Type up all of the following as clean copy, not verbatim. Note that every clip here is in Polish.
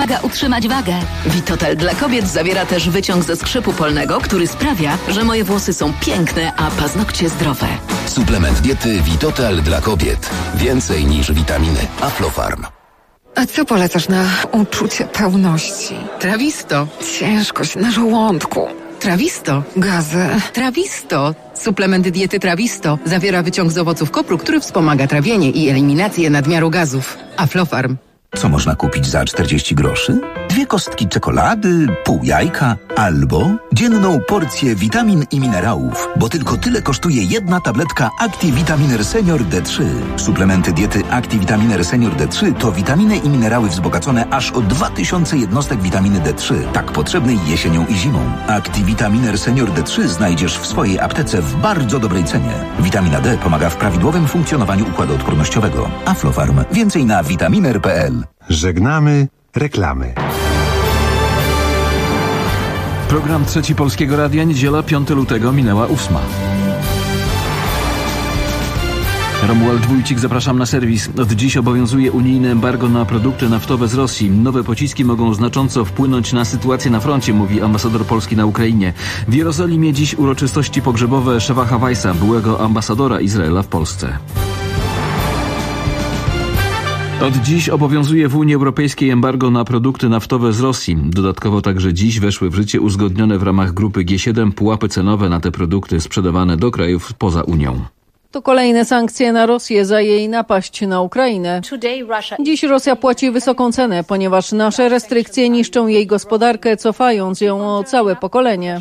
pomaga utrzymać wagę. Vitotal dla kobiet zawiera też wyciąg ze skrzypu polnego, który sprawia, że moje włosy są piękne, a paznokcie zdrowe. Suplement diety Vitotal dla kobiet. Więcej niż witaminy. Aflofarm. A co polecasz na uczucie pełności? Trawisto. Ciężkość na żołądku. Trawisto. Gazy. Trawisto. Suplement diety Trawisto zawiera wyciąg z owoców kopru, który wspomaga trawienie i eliminację nadmiaru gazów. Aflofarm. Co można kupić za 40 groszy? 2 kostki czekolady, pół jajka albo dzienną porcję witamin i minerałów, bo tylko tyle kosztuje jedna tabletka Activitaminer Senior D3. Suplementy diety Activitaminer Senior D3 to witaminy i minerały wzbogacone aż o 2000 jednostek witaminy D3, tak potrzebnej jesienią i zimą. Activitaminer Senior D3 znajdziesz w swojej aptece w bardzo dobrej cenie. Witamina D pomaga w prawidłowym funkcjonowaniu układu odpornościowego. Aflofarm. Więcej na vitaminer.pl. Żegnamy reklamy. Program Trzeci Polskiego Radia, niedziela 5 lutego, minęła 8. Romuald Wójcik, zapraszam na serwis. Od dziś obowiązuje unijne embargo na produkty naftowe z Rosji. Nowe pociski mogą znacząco wpłynąć na sytuację na froncie, mówi ambasador Polski na Ukrainie. W Jerozolimie dziś uroczystości pogrzebowe Szewacha Weissa, byłego ambasadora Izraela w Polsce. Od dziś obowiązuje w Unii Europejskiej embargo na produkty naftowe z Rosji. Dodatkowo także dziś weszły w życie uzgodnione w ramach grupy G7 pułapy cenowe na te produkty sprzedawane do krajów poza Unią. To kolejne sankcje na Rosję za jej napaść na Ukrainę. Dziś Rosja płaci wysoką cenę, ponieważ nasze restrykcje niszczą jej gospodarkę, cofając ją o całe pokolenie.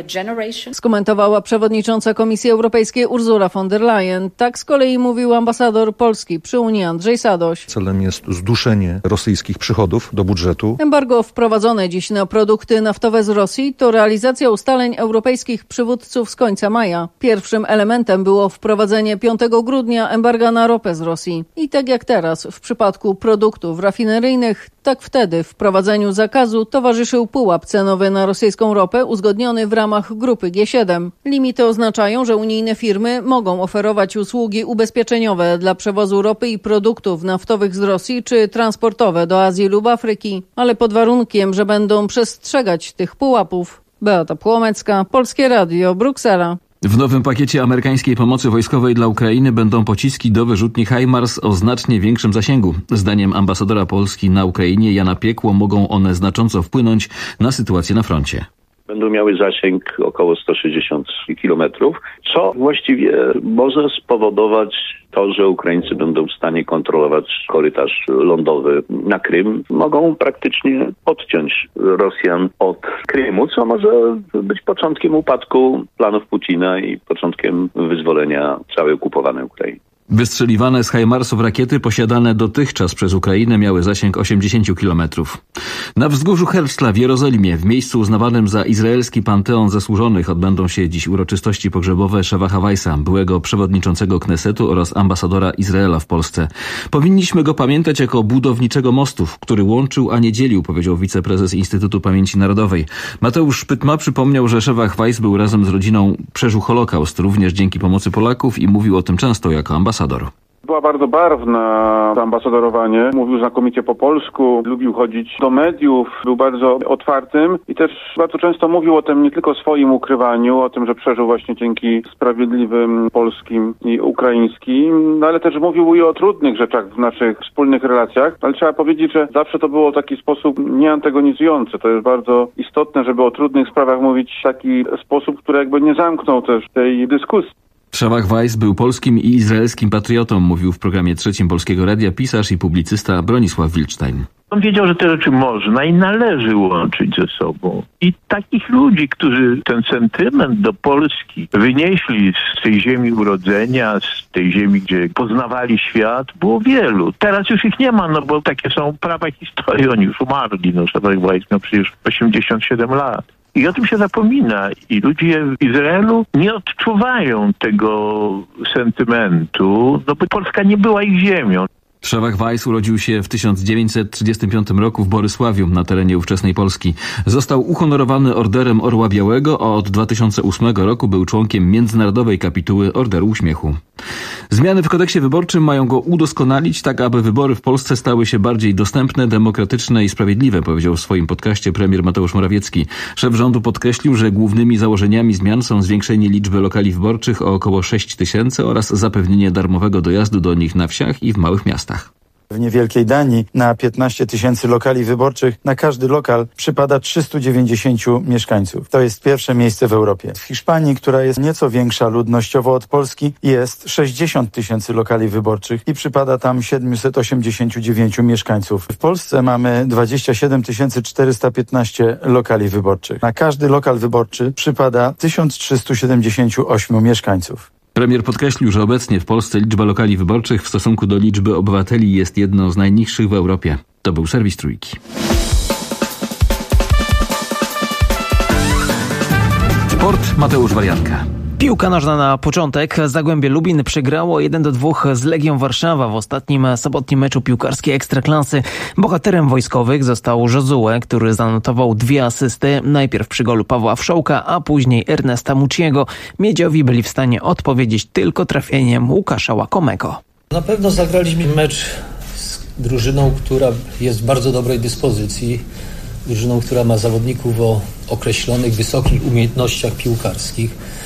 Skomentowała przewodnicząca Komisji Europejskiej Ursula von der Leyen. Tak z kolei mówił ambasador Polski przy Unii Andrzej Sadoś. Celem jest zduszenie rosyjskich przychodów do budżetu. Embargo wprowadzone dziś na produkty naftowe z Rosji to realizacja ustaleń europejskich przywódców z końca maja. Pierwszym elementem było wprowadzenie 5 grudnia embarga na ropę z Rosji. I tak jak teraz w przypadku produktów rafineryjnych, tak wtedy wprowadzeniu zakazu towarzyszył pułap cenowy na rosyjską ropę uzgodniony w ramach grupy G7. Limity oznaczają, że unijne firmy mogą oferować usługi ubezpieczeniowe dla przewozu ropy i produktów naftowych z Rosji czy transportowe do Azji lub Afryki, ale pod warunkiem, że będą przestrzegać tych pułapów. Beata Płomecka, Polskie Radio, Bruksela. W nowym pakiecie amerykańskiej pomocy wojskowej dla Ukrainy będą pociski do wyrzutni HIMARS o znacznie większym zasięgu. Zdaniem ambasadora Polski na Ukrainie Jana Piekło mogą one znacząco wpłynąć na sytuację na froncie. Będą miały zasięg około 160 kilometrów, co właściwie może spowodować to, że Ukraińcy będą w stanie kontrolować korytarz lądowy na Krym. Mogą praktycznie odciąć Rosjan od Krymu, co może być początkiem upadku planów Putina i początkiem wyzwolenia całej okupowanej Ukrainy. Wystrzeliwane z HIMARS-ów rakiety posiadane dotychczas przez Ukrainę miały zasięg 80 km. Na wzgórzu Herzla w Jerozolimie, w miejscu uznawanym za izraelski panteon zasłużonych, odbędą się dziś uroczystości pogrzebowe Szewacha Weissa, byłego przewodniczącego Knesetu oraz ambasadora Izraela w Polsce. Powinniśmy go pamiętać jako budowniczego mostów, który łączył, a nie dzielił, powiedział wiceprezes Instytutu Pamięci Narodowej. Mateusz Szpytma przypomniał, że Szewach Weiss był razem z rodziną, przeżył Holokaust, również dzięki pomocy Polaków i mówił o tym często jako ambasador. Była bardzo barwna to ambasadorowanie. Mówił znakomicie po polsku, lubił chodzić do mediów, był bardzo otwartym i też bardzo często mówił o tym nie tylko swoim ukrywaniu, o tym, że przeżył właśnie dzięki sprawiedliwym polskim i ukraińskim, ale też mówił i o trudnych rzeczach w naszych wspólnych relacjach. Ale trzeba powiedzieć, że zawsze to było w taki sposób nieantagonizujący. To jest bardzo istotne, żeby o trudnych sprawach mówić w taki sposób, który jakby nie zamknął też tej dyskusji. Szewach Weiss był polskim i izraelskim patriotą, mówił w programie Trzecim Polskiego Radia pisarz i publicysta Bronisław Wilczstein. On wiedział, że te rzeczy można i należy łączyć ze sobą. I takich ludzi, którzy ten sentyment do Polski wynieśli z tej ziemi urodzenia, z tej ziemi, gdzie poznawali świat, było wielu. Teraz już ich nie ma, no bo takie są prawa historii. Oni już umarli. No Szewach Weiss miał przecież 87 lat. I o tym się zapomina. I ludzie w Izraelu nie odczuwają tego sentymentu, no bo Polska nie była ich ziemią. Trzewak Weiss urodził się w 1935 roku w Borysławiu na terenie ówczesnej Polski. Został uhonorowany Orderem Orła Białego, a od 2008 roku był członkiem Międzynarodowej Kapituły Orderu Uśmiechu. Zmiany w kodeksie wyborczym mają go udoskonalić, tak aby wybory w Polsce stały się bardziej dostępne, demokratyczne i sprawiedliwe, powiedział w swoim podcaście premier Mateusz Morawiecki. Szef rządu podkreślił, że głównymi założeniami zmian są zwiększenie liczby lokali wyborczych o około 6 000 oraz zapewnienie darmowego dojazdu do nich na wsiach i w małych miastach. W niewielkiej Danii na 15 000 lokali wyborczych na każdy lokal przypada 390 mieszkańców. To jest pierwsze miejsce w Europie. W Hiszpanii, która jest nieco większa ludnościowo od Polski, jest 60 000 lokali wyborczych i przypada tam 789 mieszkańców. W Polsce mamy 27 415 lokali wyborczych. Na każdy lokal wyborczy przypada 1378 mieszkańców. Premier podkreślił, że obecnie w Polsce liczba lokali wyborczych w stosunku do liczby obywateli jest jedną z najniższych w Europie. To był serwis Trójki. Sport Mateusz Warianka. Piłka nożna na początek. Zagłębie Lubin przegrało 1-2 z Legią Warszawa w ostatnim sobotnim meczu piłkarskiej Ekstraklasy. Bohaterem wojskowych został Josue, który zanotował 2 asysty. Najpierw przy golu Pawła Wszołka, a później Ernesta Muciego. Miedziowi byli w stanie odpowiedzieć tylko trafieniem Łukasza Łakomego. Na pewno zagraliśmy mecz z drużyną, która jest w bardzo dobrej dyspozycji. Drużyną, która ma zawodników o określonych, wysokich umiejętnościach piłkarskich.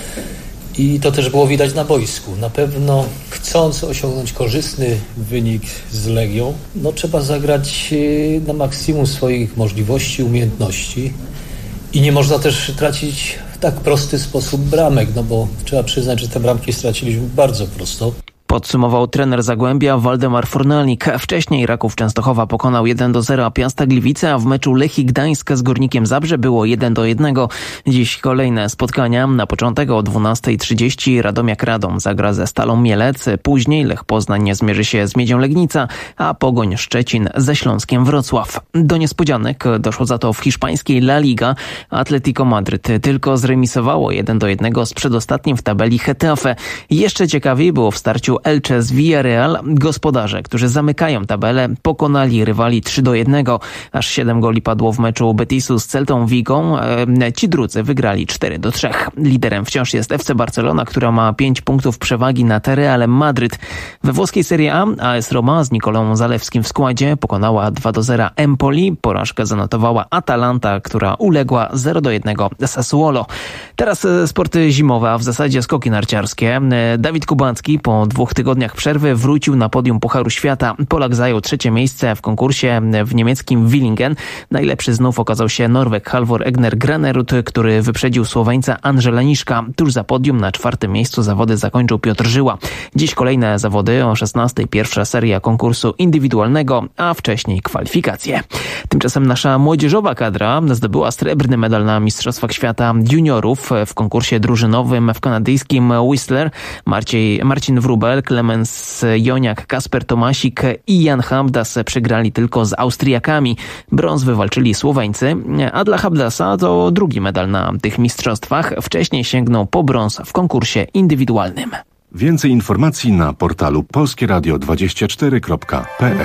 I to też było widać na boisku. Na pewno chcąc osiągnąć korzystny wynik z Legią, trzeba zagrać na maksimum swoich możliwości, umiejętności. I nie można też tracić w tak prosty sposób bramek, bo trzeba przyznać, że te bramki straciliśmy bardzo prosto. Podsumował trener Zagłębia Waldemar Fornalik. Wcześniej Raków Częstochowa pokonał 1-0 Piasta Gliwice, a w meczu Lechii Gdańsk z Górnikiem Zabrze było 1-1. Dziś kolejne spotkania. Na początek o 12:30 Radomiak Radom zagra ze Stalą Mielec. Później Lech Poznań zmierzy się z Miedzią Legnica, a Pogoń Szczecin ze Śląskiem Wrocław. Do niespodzianek doszło za to w hiszpańskiej La Liga. Atletico Madryt tylko zremisowało 1-1 z przedostatnim w tabeli Getafe. Jeszcze ciekawiej było w starciu Elche z Villarreal. Gospodarze, którzy zamykają tabelę, pokonali rywali 3-1. Aż 7 goli padło w meczu Betisu z Celtą Vigą. Ci drudzy wygrali 4-3. Liderem wciąż jest FC Barcelona, która ma 5 punktów przewagi nad Realem Madryt. We włoskiej Serie A AS Roma z Nikolą Zalewskim w składzie pokonała 2-0 Empoli. Porażkę zanotowała Atalanta, która uległa 0-1 Sassuolo. Teraz sporty zimowe, a w zasadzie skoki narciarskie. Dawid Kubacki po 2 tygodniach przerwy wrócił na podium Pucharu Świata. Polak zajął 3. miejsce w konkursie w niemieckim Willingen. Najlepszy znów okazał się Norweg Halvor Egner Granerud, który wyprzedził Słoweńca Andrzeja Niszka. Tuż za podium na 4. miejscu zawody zakończył Piotr Żyła. Dziś kolejne zawody o 16:00 pierwsza seria konkursu indywidualnego, a wcześniej kwalifikacje. Tymczasem nasza młodzieżowa kadra zdobyła srebrny medal na Mistrzostwach Świata Juniorów w konkursie drużynowym w kanadyjskim Whistler. Marcin Wróbel, Klemens Joniak, Kasper Tomasik i Jan Habdas przegrali tylko z Austriakami. Brąz wywalczyli Słoweńcy, a dla Habdasa to drugi medal na tych mistrzostwach. Wcześniej sięgnął po brąz w konkursie indywidualnym. Więcej informacji na portalu polskieradio24.pl.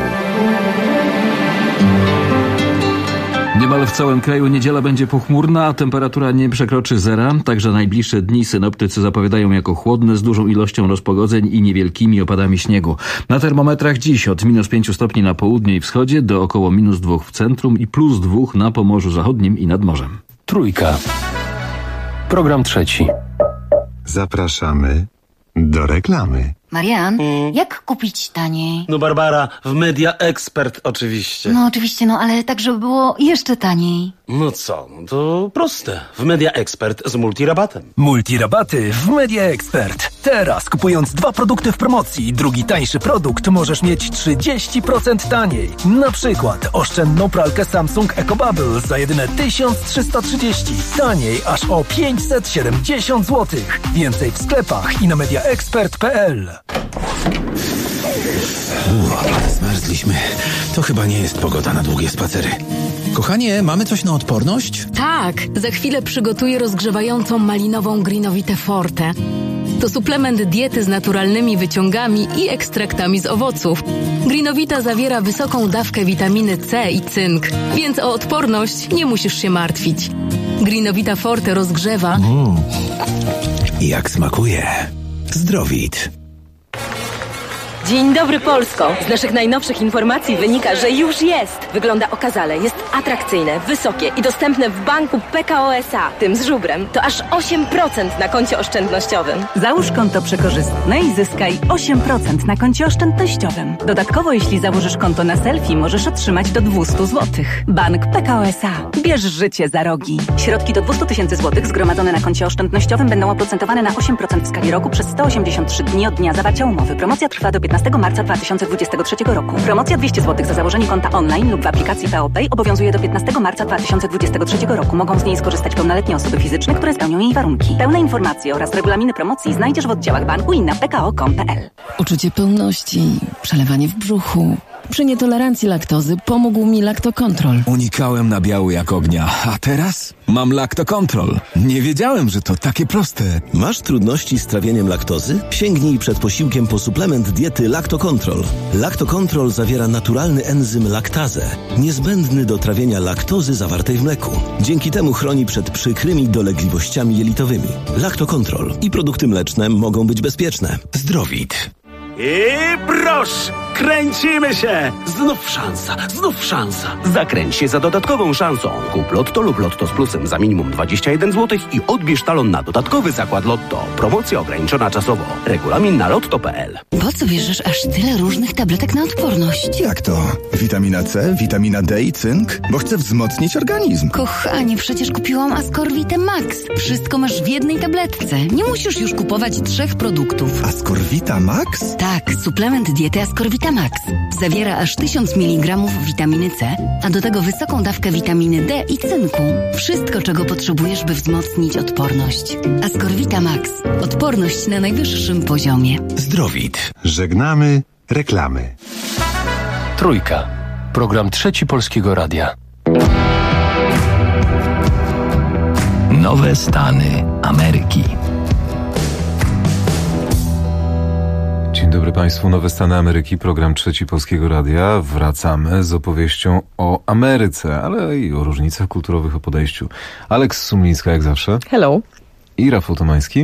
Niemal w całym kraju niedziela będzie pochmurna, a temperatura nie przekroczy zera. Także najbliższe dni synoptycy zapowiadają jako chłodne z dużą ilością rozpogodzeń i niewielkimi opadami śniegu. Na termometrach dziś od -5 stopni na południu i wschodzie do około -2 w centrum i +2 na Pomorzu Zachodnim i nad morzem. Trójka. Program trzeci. Zapraszamy do reklamy. Marian, jak kupić taniej? No Barbara, w Media Expert oczywiście. No oczywiście, ale tak, żeby było jeszcze taniej. No co, to proste. W Media Expert z multirabatem. Multirabaty w Media Expert. Teraz kupując 2 produkty w promocji i drugi tańszy produkt możesz mieć 30% taniej. Na przykład oszczędną pralkę Samsung EcoBubble za jedyne 1330. Taniej aż o 570 zł. Więcej w sklepach i na mediaexpert.pl. Zmarzliśmy. To chyba nie jest pogoda na długie spacery. Kochanie, mamy coś na odporność? Tak, za chwilę przygotuję rozgrzewającą malinową Greenowite Forte. To suplement diety z naturalnymi wyciągami i ekstraktami z owoców. Greenowita zawiera wysoką dawkę witaminy C i cynk, więc o odporność nie musisz się martwić. Greenowita Forte rozgrzewa. Jak smakuje. Zdrowit. Dzień dobry, Polsko! Z naszych najnowszych informacji wynika, że już jest. Wygląda okazale, jest atrakcyjne, wysokie i dostępne w banku PKO SA. Tym z żubrem to aż 8% na koncie oszczędnościowym. Załóż konto przekorzystne i zyskaj 8% na koncie oszczędnościowym. Dodatkowo, jeśli założysz konto na selfie, możesz otrzymać do 200 zł. Bank PKO SA. Bierz życie za rogi. Środki do 200 000 zł zgromadzone na koncie oszczędnościowym będą oprocentowane na 8% w skali roku przez 183 dni od dnia zawarcia umowy. Promocja trwa do 15 marca 2023 roku. Promocja 200 zł za założenie konta online lub w aplikacji PO Pay obowiązuje do 15 marca 2023 roku. Mogą z niej skorzystać pełnoletnie osoby fizyczne, które spełnią jej warunki. Pełne informacje oraz regulaminy promocji znajdziesz w oddziałach banku i na pko.com.pl. Uczucie pełności, przelewanie w brzuchu. Przy nietolerancji laktozy pomógł mi Lactocontrol. Unikałem nabiału jak ognia, a teraz mam Lactocontrol. Nie wiedziałem, że to takie proste. Masz trudności z trawieniem laktozy? Sięgnij przed posiłkiem po suplement diety Lactocontrol. Lactocontrol zawiera naturalny enzym laktazę, niezbędny do trawienia laktozy zawartej w mleku. Dzięki temu chroni przed przykrymi dolegliwościami jelitowymi. Lactocontrol i produkty mleczne mogą być bezpieczne. Zdrowit. I proszę, kręcimy się! Znów szansa. Zakręć się za dodatkową szansą. Kup Lotto lub Lotto z plusem za minimum 21 zł i odbierz talon na dodatkowy zakład Lotto. Promocja ograniczona czasowo. Regulamin na lotto.pl. Po co bierzesz aż tyle różnych tabletek na odporność? Jak to? Witamina C, witamina D i cynk? Bo chcę wzmocnić organizm. Kochanie, przecież kupiłam Ascorvitę Max. Wszystko masz w jednej tabletce. Nie musisz już kupować 3 produktów. Ascorvita Max? Tak, suplement diety Ascorvita Max. Zawiera aż 1000 mg witaminy C, a do tego wysoką dawkę witaminy D i cynku. Wszystko, czego potrzebujesz, by wzmocnić odporność. Ascorvita Max. Odporność na najwyższym poziomie. Zdrowit. Żegnamy reklamy. Trójka. Program Trzeci Polskiego Radia. Nowe Stany Ameryki. Dzień dobry Państwu, Nowe Stany Ameryki, program Trzeci Polskiego Radia. Wracamy z opowieścią o Ameryce, ale i o różnicach kulturowych, o podejściu. Aleks Sumlińska, jak zawsze. Hello. I Rafał Tomański.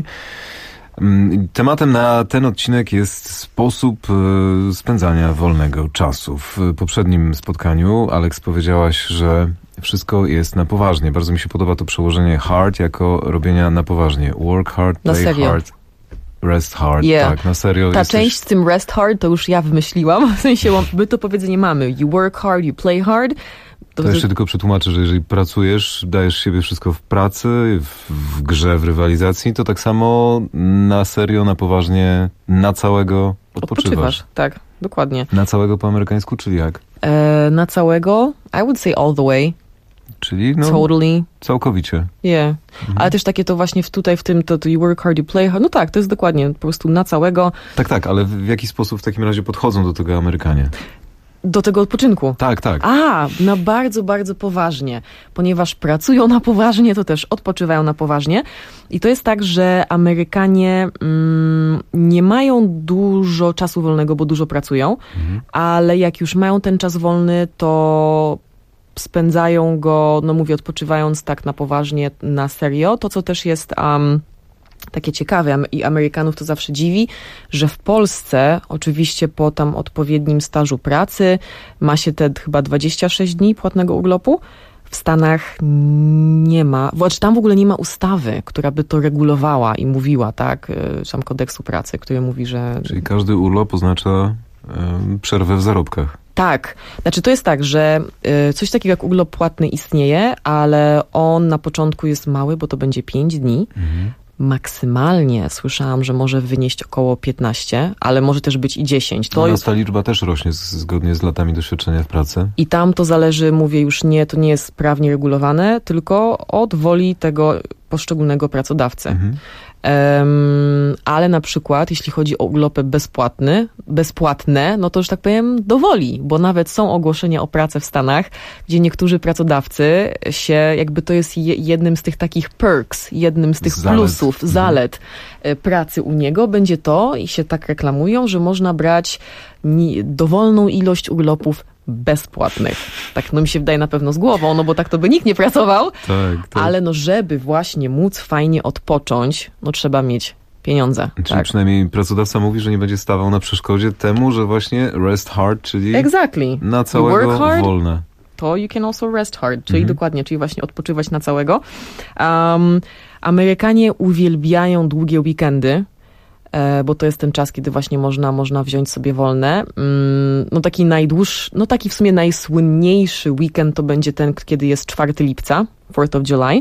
Tematem na ten odcinek jest sposób spędzania wolnego czasu. W poprzednim spotkaniu, Aleks, powiedziałaś, że wszystko jest na poważnie. Bardzo mi się podoba to przełożenie hard jako robienia na poważnie. Work hard, play hard. Rest hard, tak, na serio. Ta część z tym rest hard to już ja wymyśliłam, w sensie my to powiedzenie mamy. You work hard, you play hard. To jeszcze tylko przetłumaczę, że jeżeli pracujesz, dajesz siebie wszystko w pracy, w grze, w rywalizacji, to tak samo na serio, na poważnie, na całego odpoczywasz. Tak, dokładnie. Na całego po amerykańsku, czyli jak? Na całego, I would say all the way. Czyli totally. Całkowicie. Yeah. Ale też takie to właśnie tutaj w tym to you work hard, you play hard. No tak, to jest dokładnie po prostu na całego. Tak, ale w jaki sposób w takim razie podchodzą do tego Amerykanie? Do tego odpoczynku. Tak. Na bardzo, bardzo poważnie. Ponieważ pracują na poważnie, to też odpoczywają na poważnie. I to jest tak, że Amerykanie nie mają dużo czasu wolnego, bo dużo pracują, ale jak już mają ten czas wolny, to spędzają go, mówię, odpoczywając tak na poważnie, na serio. To, co też jest takie ciekawe i Amerykanów to zawsze dziwi, że w Polsce, oczywiście po tam odpowiednim stażu pracy, ma się te chyba 26 dni płatnego urlopu. W Stanach nie ma, tam w ogóle nie ma ustawy, która by to regulowała i mówiła, tak, tam kodeksu pracy, który mówi, że... Czyli każdy urlop oznacza przerwę w zarobkach. Tak. Znaczy to jest tak, że coś takiego jak urlop płatny istnieje, ale on na początku jest mały, bo to będzie 5 dni. Maksymalnie słyszałam, że może wynieść około 15, ale może też być i 10. Ta liczba też rośnie zgodnie z latami doświadczenia w pracy. I tam to zależy, mówię już nie, to nie jest prawnie regulowane, tylko od woli tego poszczególnego pracodawcy. Ale na przykład, jeśli chodzi o urlopy bezpłatne, no to już tak powiem dowoli, bo nawet są ogłoszenia o pracę w Stanach, gdzie niektórzy pracodawcy się, jakby to jest jednym z tych takich perks, jednym z tych plusów, zalet pracy u niego, będzie to i się tak reklamują, że można brać dowolną ilość urlopów bezpłatnych. Tak, no mi się wydaje na pewno z głową, no bo tak to by nikt nie pracował, tak. Ale no żeby właśnie móc fajnie odpocząć, no trzeba mieć pieniądze. Czyli tak. Przynajmniej pracodawca mówi, że nie będzie stawał na przeszkodzie temu, że właśnie rest hard, czyli na całego wolne. To you can also rest hard, czyli dokładnie, czyli właśnie odpoczywać na całego. Amerykanie uwielbiają długie weekendy, bo to jest ten czas, kiedy właśnie można wziąć sobie wolne. No taki najdłuższy, no taki w sumie najsłynniejszy weekend to będzie ten, kiedy jest 4 lipca, 4th of July.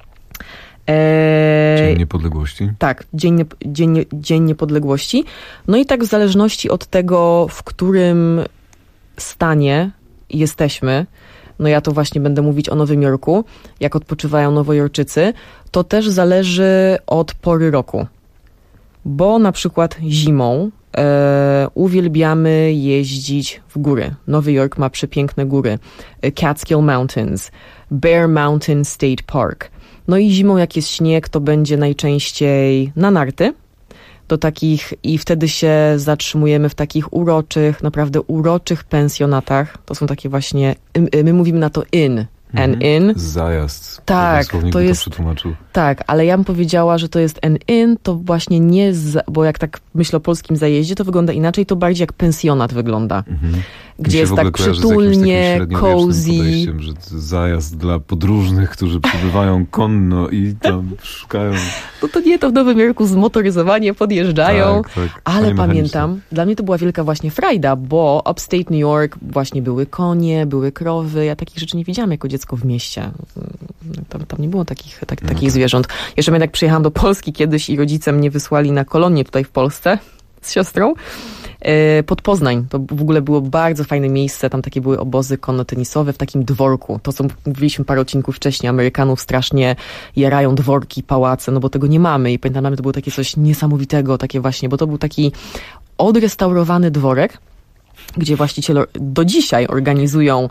Dzień Niepodległości. Tak, Dzień Niepodległości. No i tak w zależności od tego, w którym stanie jesteśmy, no ja to właśnie będę mówić o Nowym Jorku, jak odpoczywają Nowojorczycy, to też zależy od pory roku. Bo na przykład zimą uwielbiamy jeździć w góry. Nowy Jork ma przepiękne góry. Catskill Mountains, Bear Mountain State Park. No i zimą jak jest śnieg, to będzie najczęściej na narty. Do takich, i wtedy się zatrzymujemy w takich uroczych, naprawdę uroczych pensjonatach. To są takie właśnie, my mówimy na to inn. An inn. Zajazd. Tak, to jest. Przetłumaczył. Tak, ale ja bym powiedziała, że to jest an inn, to właśnie nie, bo jak tak myślę o polskim zajeździe, to wygląda inaczej, to bardziej jak pensjonat wygląda. Gdzie jest tak przytulnie, cozy. Że zajazd dla podróżnych, którzy przybywają konno i tam szukają. No to nie, to w Nowym Jorku zmotoryzowanie podjeżdżają, tak, ale pamiętam, dla mnie to była wielka właśnie frajda, bo upstate New York właśnie były konie, były krowy, ja takich rzeczy nie widziałam jako dziecko w mieście. Tam nie było takich zwierząt. Jeszcze jak przyjechałam do Polski kiedyś i rodzice mnie wysłali na kolonię tutaj w Polsce z siostrą, pod Poznań. To w ogóle było bardzo fajne miejsce. Tam takie były obozy konno-tenisowe w takim dworku. To, co mówiliśmy parę odcinków wcześniej, Amerykanów strasznie jarają dworki, pałace, no bo tego nie mamy. I pamiętam, to było takie coś niesamowitego, takie właśnie, bo to był taki odrestaurowany dworek, gdzie właściciele do dzisiaj organizują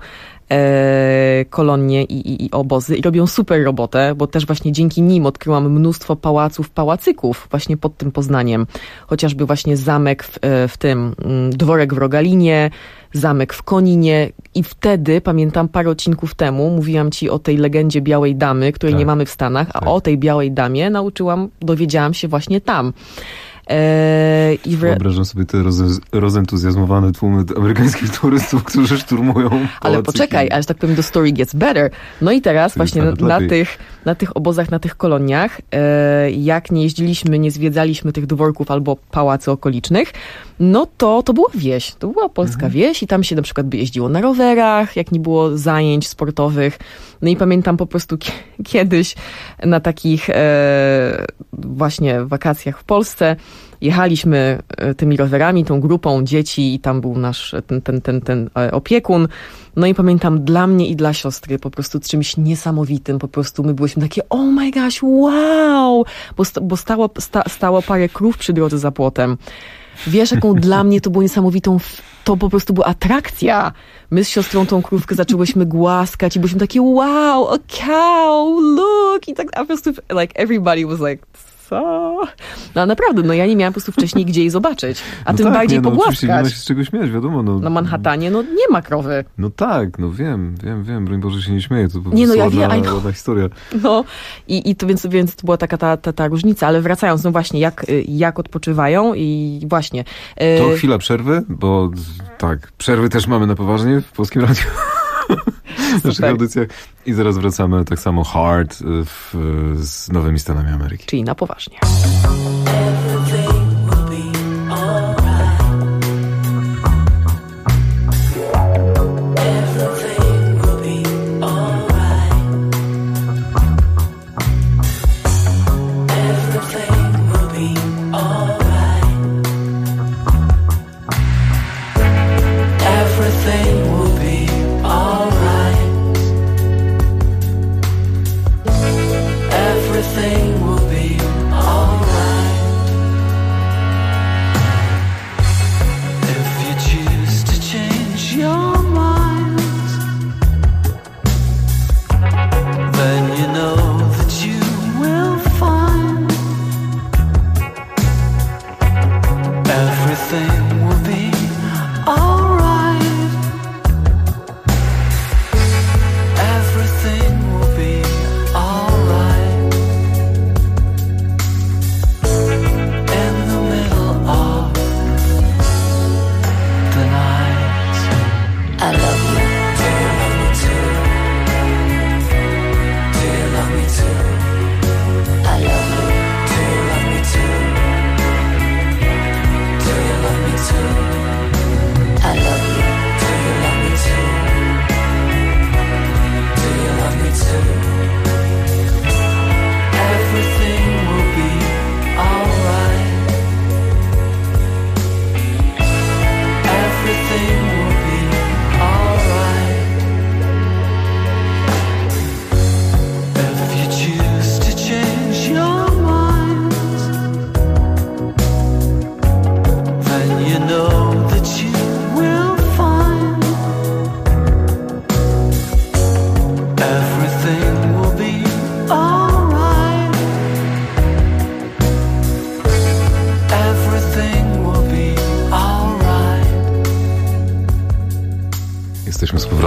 kolonie i obozy i robią super robotę, bo też właśnie dzięki nim odkryłam mnóstwo pałacyków właśnie pod tym Poznaniem. Chociażby właśnie zamek w tym, dworek w Rogalinie, zamek w Koninie i wtedy, pamiętam parę odcinków temu, mówiłam ci o tej legendzie Białej Damy, której nie mamy w Stanach, a o tej Białej Damie dowiedziałam się właśnie tam. Wyobrażam sobie te rozentuzjazmowane tłumy amerykańskich turystów, którzy szturmują pałacyki. Ale poczekaj, aż tak powiem, the story gets better. No i teraz właśnie na tych obozach, na tych koloniach, jak nie jeździliśmy, nie zwiedzaliśmy tych dworków albo pałacy okolicznych, no to była wieś. To była polska wieś i tam się na przykład by jeździło na rowerach, jak nie było zajęć sportowych. No i pamiętam po prostu kiedyś na takich właśnie wakacjach w Polsce jechaliśmy tymi rowerami, tą grupą dzieci i tam był nasz ten opiekun. No i pamiętam dla mnie i dla siostry po prostu czymś niesamowitym. Po prostu my byliśmy takie, oh my gosh, wow! Bo stało parę krów przy drodze za płotem. Wiesz, jaką dla mnie to było niesamowitą, to po prostu była atrakcja. My z siostrą tą krówkę zaczęłyśmy głaskać i byliśmy takie, wow, a cow, look! I tak a po prostu, like, everybody was like, co? No naprawdę, no ja nie miałam po prostu wcześniej gdzie jej zobaczyć. A tym bardziej pogłaskać. Oczywiście nie ma się z czego śmiać, wiadomo. Na Manhattanie, no nie ma krowy. No tak, no wiem, broń Boże się nie śmieję, to po prostu ładna historia. No i to więc to była taka ta różnica, ale wracając, no właśnie, jak odpoczywają i właśnie. To chwila przerwy, bo tak, przerwy też mamy na poważnie w Polskim Radiu. W naszych audycjach. I zaraz wracamy tak samo hard z nowymi Stanami Ameryki. Czyli na poważnie. Everything will be alright.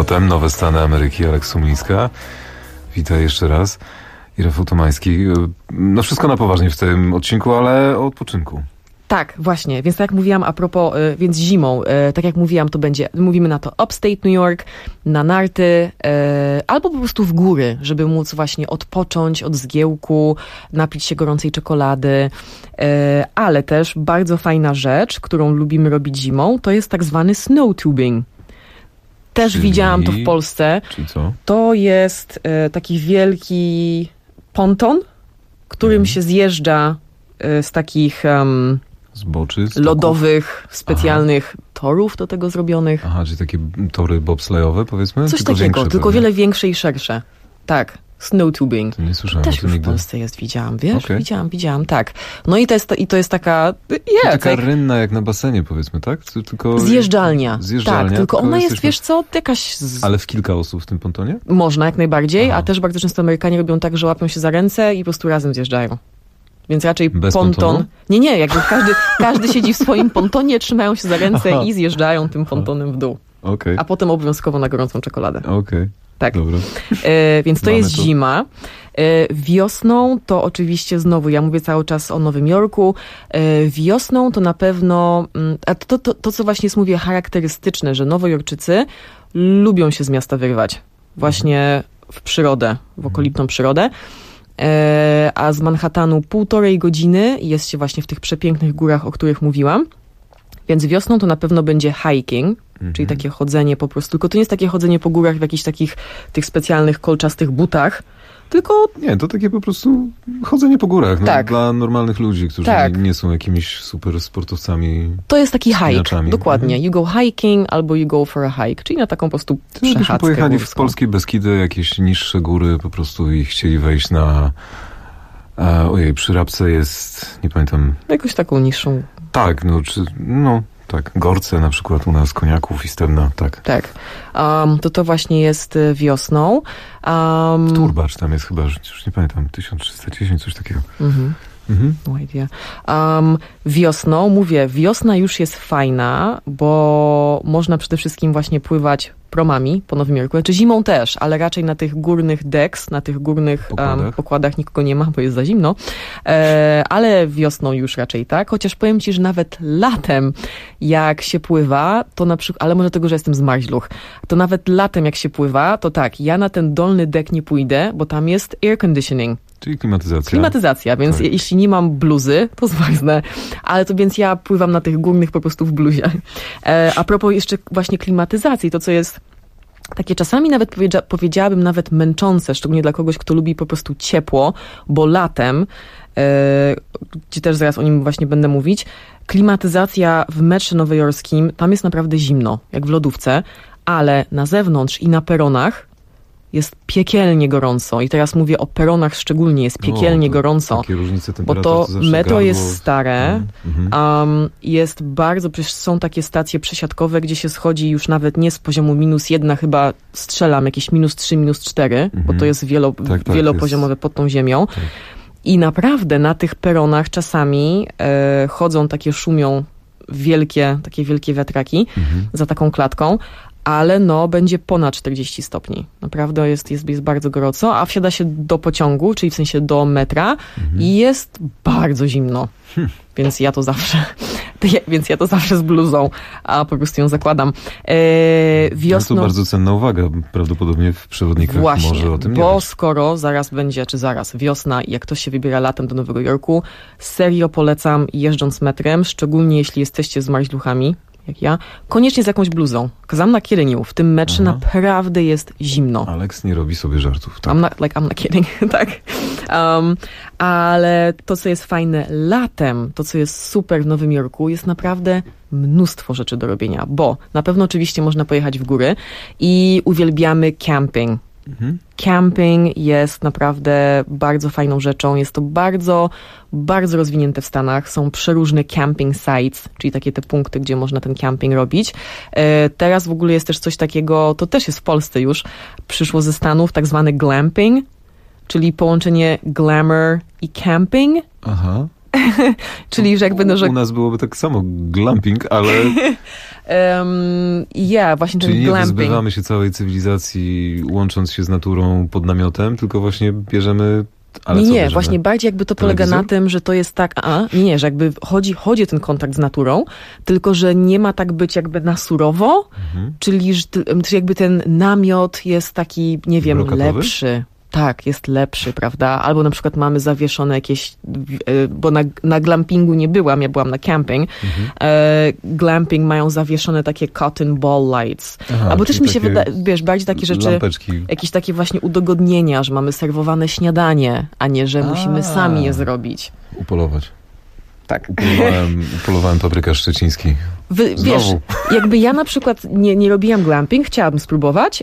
powrotem. Nowe Stany Ameryki, Aleks Sumlińska. Witaj jeszcze raz. I Rafał Tomański. No wszystko na poważnie w tym odcinku, ale o odpoczynku. Tak, właśnie. Więc tak jak mówiłam a propos, więc zimą, tak jak mówiłam, to będzie, mówimy na to upstate New York, na narty, albo po prostu w góry, żeby móc właśnie odpocząć od zgiełku, napić się gorącej czekolady, ale też bardzo fajna rzecz, którą lubimy robić zimą, to jest tak zwany snow tubing. Też widziałam to w Polsce. Czyli co? To jest taki wielki ponton, którym się zjeżdża z takich lodowych, specjalnych torów do tego zrobionych. Aha, czyli takie tory bobslejowe, powiedzmy? Coś takiego, tylko wiele większe i szersze. Tak, snow tubing. To nie słyszałem. Też już w Polsce jest, widziałam, wiesz? Okay. Widziałam, tak. No i to jest taka... taka rynna jak na basenie, powiedzmy, tak? Tylko zjeżdżalnia. Tak, tylko ona jest, wiesz co, jakaś... Ale w kilka osób w tym pontonie? Można, jak najbardziej, a też bardzo często Amerykanie robią tak, że łapią się za ręce i po prostu razem zjeżdżają. Więc raczej bez ponton... pontonu? Nie, jakby każdy siedzi w swoim pontonie, trzymają się za ręce i zjeżdżają tym pontonem w dół. Okay. A potem obowiązkowo na gorącą czekoladę. Okej. Tak. Dobra. Więc to jest zima. Wiosną to oczywiście znowu, ja mówię cały czas o Nowym Jorku. Wiosną to na pewno, a to co właśnie jest, mówię, charakterystyczne, że Nowojorczycy lubią się z miasta wyrwać. Właśnie w przyrodę, w okolitą przyrodę. A z Manhattanu 1,5 godziny jest się właśnie w tych przepięknych górach, o których mówiłam. Więc wiosną to na pewno będzie hiking, czyli takie chodzenie po prostu. Tylko to nie jest takie chodzenie po górach w jakichś takich tych specjalnych kolczastych butach, tylko... Nie, to takie po prostu chodzenie po górach. Tak. Dla normalnych ludzi, którzy nie są jakimiś super sportowcami. To jest taki hike, dokładnie. You go hiking albo you go for a hike, czyli na taką po prostu przechadzkę pojechali górską. w polskie Beskidy, jakieś niższe góry po prostu i chcieli wejść na... przy Rabce jest, nie pamiętam... Jakąś taką niższą... Tak, tak. Gorce na przykład u nas, Koniaków i Stebna, tak. Tak. To właśnie jest wiosną. Turbacz tam jest chyba, już nie pamiętam, 1310, coś takiego. No idea. Wiosną, mówię, wiosna już jest fajna, bo można przede wszystkim właśnie pływać promami po Nowym Jorku. Znaczy zimą też, ale raczej na tych górnych decks, na tych górnych pokładach nikogo nie ma, bo jest za zimno. Ale wiosną już raczej tak. Chociaż powiem ci, że nawet latem jak się pływa, to na przykład, ale może tego, że jestem zmarzluch, to nawet latem jak się pływa, to tak, ja na ten dolny deck nie pójdę, bo tam jest air conditioning. Czyli klimatyzacja. Klimatyzacja, więc jeśli nie mam bluzy, to zmarznę. Ale to więc ja pływam na tych górnych po prostu w bluzie. A propos jeszcze właśnie klimatyzacji, to co jest takie czasami nawet powiedziałabym nawet męczące, szczególnie dla kogoś, kto lubi po prostu ciepło, bo latem, gdzie też zaraz o nim właśnie będę mówić, klimatyzacja w metrze nowojorskim, tam jest naprawdę zimno, jak w lodówce, ale na zewnątrz i na peronach jest piekielnie gorąco. I teraz mówię o peronach szczególnie, jest piekielnie gorąco. Takie różnice bo to metro jest stare, jest bardzo, przecież są takie stacje przesiadkowe, gdzie się schodzi już nawet nie z poziomu -1, chyba strzelam jakieś -3, -4, bo to jest wielopoziomowe pod tą ziemią. Tak. I naprawdę na tych peronach czasami chodzą szumią takie wielkie wiatraki za taką klatką, ale będzie ponad 40 stopni. Naprawdę jest bardzo gorąco, a wsiada się do pociągu, czyli w sensie do metra i jest bardzo zimno. Więc ja to zawsze z bluzą, a po prostu ją zakładam. Wiosną... To bardzo cenna uwaga, prawdopodobnie w przewodnikach właśnie, może o tym nie bo być. skoro wiosna i jak ktoś się wybiera latem do Nowego Jorku, serio polecam jeżdżąc metrem, szczególnie jeśli jesteście zmarzluchami, jak ja, koniecznie z jakąś bluzą. Because I'm not kidding you. W tym metrze naprawdę jest zimno. Alex nie robi sobie żartów. Tak? I'm not kidding. Tak. Ale to, co jest fajne latem, to, co jest super w Nowym Jorku, jest naprawdę mnóstwo rzeczy do robienia, bo na pewno oczywiście można pojechać w góry i uwielbiamy camping. Camping jest naprawdę bardzo fajną rzeczą. Jest to bardzo, bardzo rozwinięte w Stanach. Są przeróżne camping sites, czyli takie te punkty, gdzie można ten camping robić. Teraz w ogóle jest też coś takiego, to też jest w Polsce już, przyszło ze Stanów, tak zwany glamping, czyli połączenie glamour i camping. Aha. Czyli, że jakby... U nas byłoby tak samo glamping, ale... właśnie ten Czyli nie glamping. wyzbywamy się całej cywilizacji łącząc się z naturą pod namiotem, tylko właśnie bierzemy... Ale nie, właśnie bardziej jakby to polega na tym, że to jest tak, że jakby chodzi ten kontakt z naturą, tylko że nie ma tak być jakby na surowo, czyli że jakby ten namiot jest taki, nie wiem, brokatowy? lepszy. Tak, jest lepszy, prawda? Albo na przykład mamy zawieszone jakieś, bo na glampingu nie byłam, ja byłam na camping. Glamping mają zawieszone takie cotton ball lights. Albo też mi się wydaje, bardziej takie rzeczy, lampeczki. Jakieś takie właśnie udogodnienia, że mamy serwowane śniadanie, a nie, że musimy sami je zrobić. Upolować. Tak. Upolowałem paprykarz szczeciński. Wiesz, jakby ja na przykład nie robiłam glamping, chciałabym spróbować,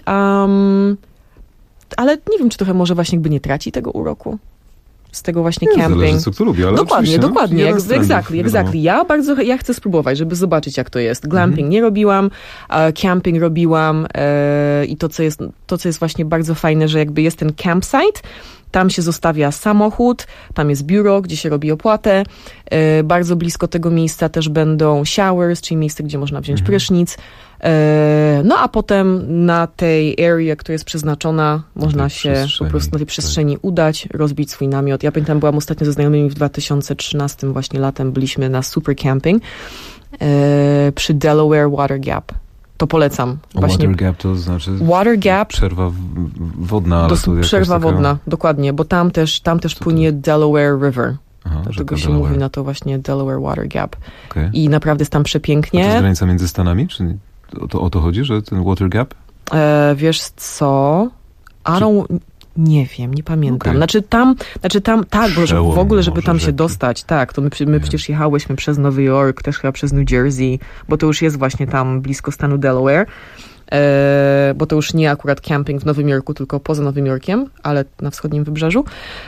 ale nie wiem, czy trochę może właśnie jakby nie traci tego uroku. Z tego właśnie camping. Zależy, co kto lubi, ale Dokładnie. Exactly. Ja chcę spróbować, żeby zobaczyć, jak to jest. Glamping nie robiłam, camping robiłam i to, co jest właśnie bardzo fajne, że jakby jest ten campsite, tam się zostawia samochód, tam jest biuro, gdzie się robi opłatę. Bardzo blisko tego miejsca też będą showers, czyli miejsce, gdzie można wziąć prysznic. No a potem na tej area, która jest przeznaczona, można się po prostu na tej przestrzeni udać, rozbić swój namiot. Ja pamiętam, byłam ostatnio ze znajomymi w 2013 właśnie latem, byliśmy na super camping przy Delaware Water Gap. To polecam. Właśnie. Water Gap to znaczy Water Gap, przerwa wodna. Ale to przerwa taka... wodna, dokładnie, bo tam też płynie Delaware River. Dlatego się mówi na to właśnie Delaware Water Gap. Okay. I naprawdę jest tam przepięknie. A to jest granica między Stanami? Czy o to chodzi, że ten Water Gap? Wiesz co? Nie wiem, nie pamiętam. Okay. Znaczy tam, tak, bo w ogóle, żeby tam się dostać, tak, to my przecież jechałyśmy przez Nowy Jork, też chyba przez New Jersey, bo to już jest właśnie tam blisko stanu Delaware, bo to już nie akurat camping w Nowym Jorku, tylko poza Nowym Jorkiem, ale na wschodnim wybrzeżu.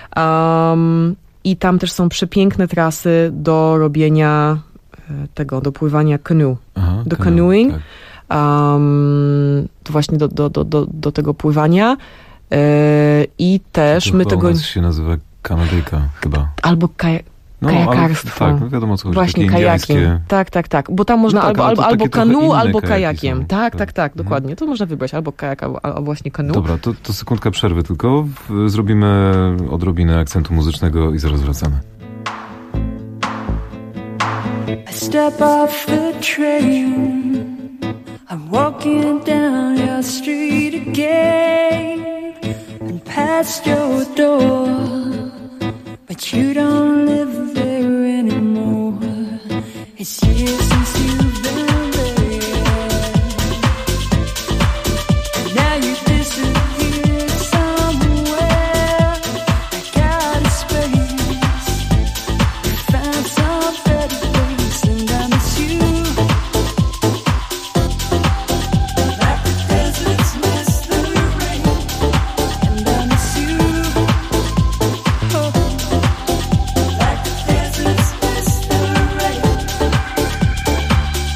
I tam też są przepiękne trasy do robienia do pływania canoe, do canoeing, tak. To właśnie do tego pływania. I też my tego... U nas się nazywa Kanadyjka chyba. Albo kajakarstwo. Tak, wiadomo co chodzi. Właśnie kajakiem. Tak. Bo tam można albo kanu, albo kajakiem. Tak, dokładnie. To można wybrać albo kajak, albo właśnie kanu. Dobra, to sekundka przerwy tylko. Zrobimy odrobinę akcentu muzycznego i zaraz wracamy. I step off the train, I'm walking down your street again and past your door, but you don't live there anymore. It's years since you've been there, and now you disappeared somewhere. I got a space, found some better place, and I miss you. Like the deserts miss the rain, and I miss you. Oh, like the deserts miss the rain.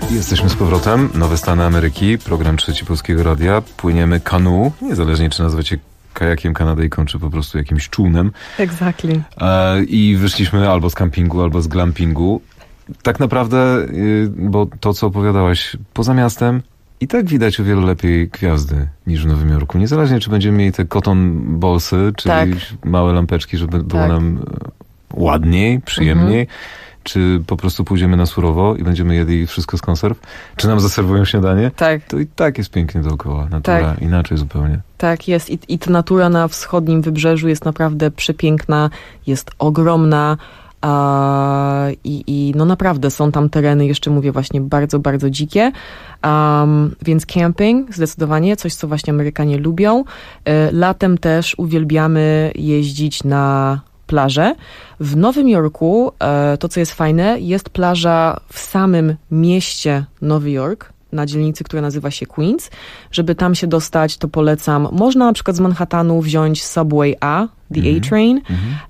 Jesteśmy z powrotem. Nowe Stany Ameryki, program Trzeci Polskiego Radia. Płyniemy kanu, niezależnie czy nazwać się kajakiem, kanadyjką, czy po prostu jakimś czółnem. Exactly. I wyszliśmy albo z kampingu, albo z glampingu. Tak naprawdę, bo to, co opowiadałaś poza miastem, i tak widać o wiele lepiej gwiazdy niż w Nowym Jorku. Niezależnie, czy będziemy mieli te cotton ballsy, czyli małe lampeczki, żeby było nam ładniej, przyjemniej, czy po prostu pójdziemy na surowo i będziemy jedli wszystko z konserw, czy nam zaserwują śniadanie, to i tak jest pięknie dookoła. Natura inaczej zupełnie. Tak jest. I ta natura na wschodnim wybrzeżu jest naprawdę przepiękna, jest ogromna. I no naprawdę są tam tereny, jeszcze mówię właśnie bardzo, bardzo dzikie, więc camping zdecydowanie, coś co właśnie Amerykanie lubią. Latem też uwielbiamy jeździć na plażę. W Nowym Jorku to co jest fajne, jest plaża w samym mieście Nowy Jork, na dzielnicy, która nazywa się Queens. Żeby tam się dostać, to polecam. Można na przykład z Manhattanu wziąć Subway A, The A-Train,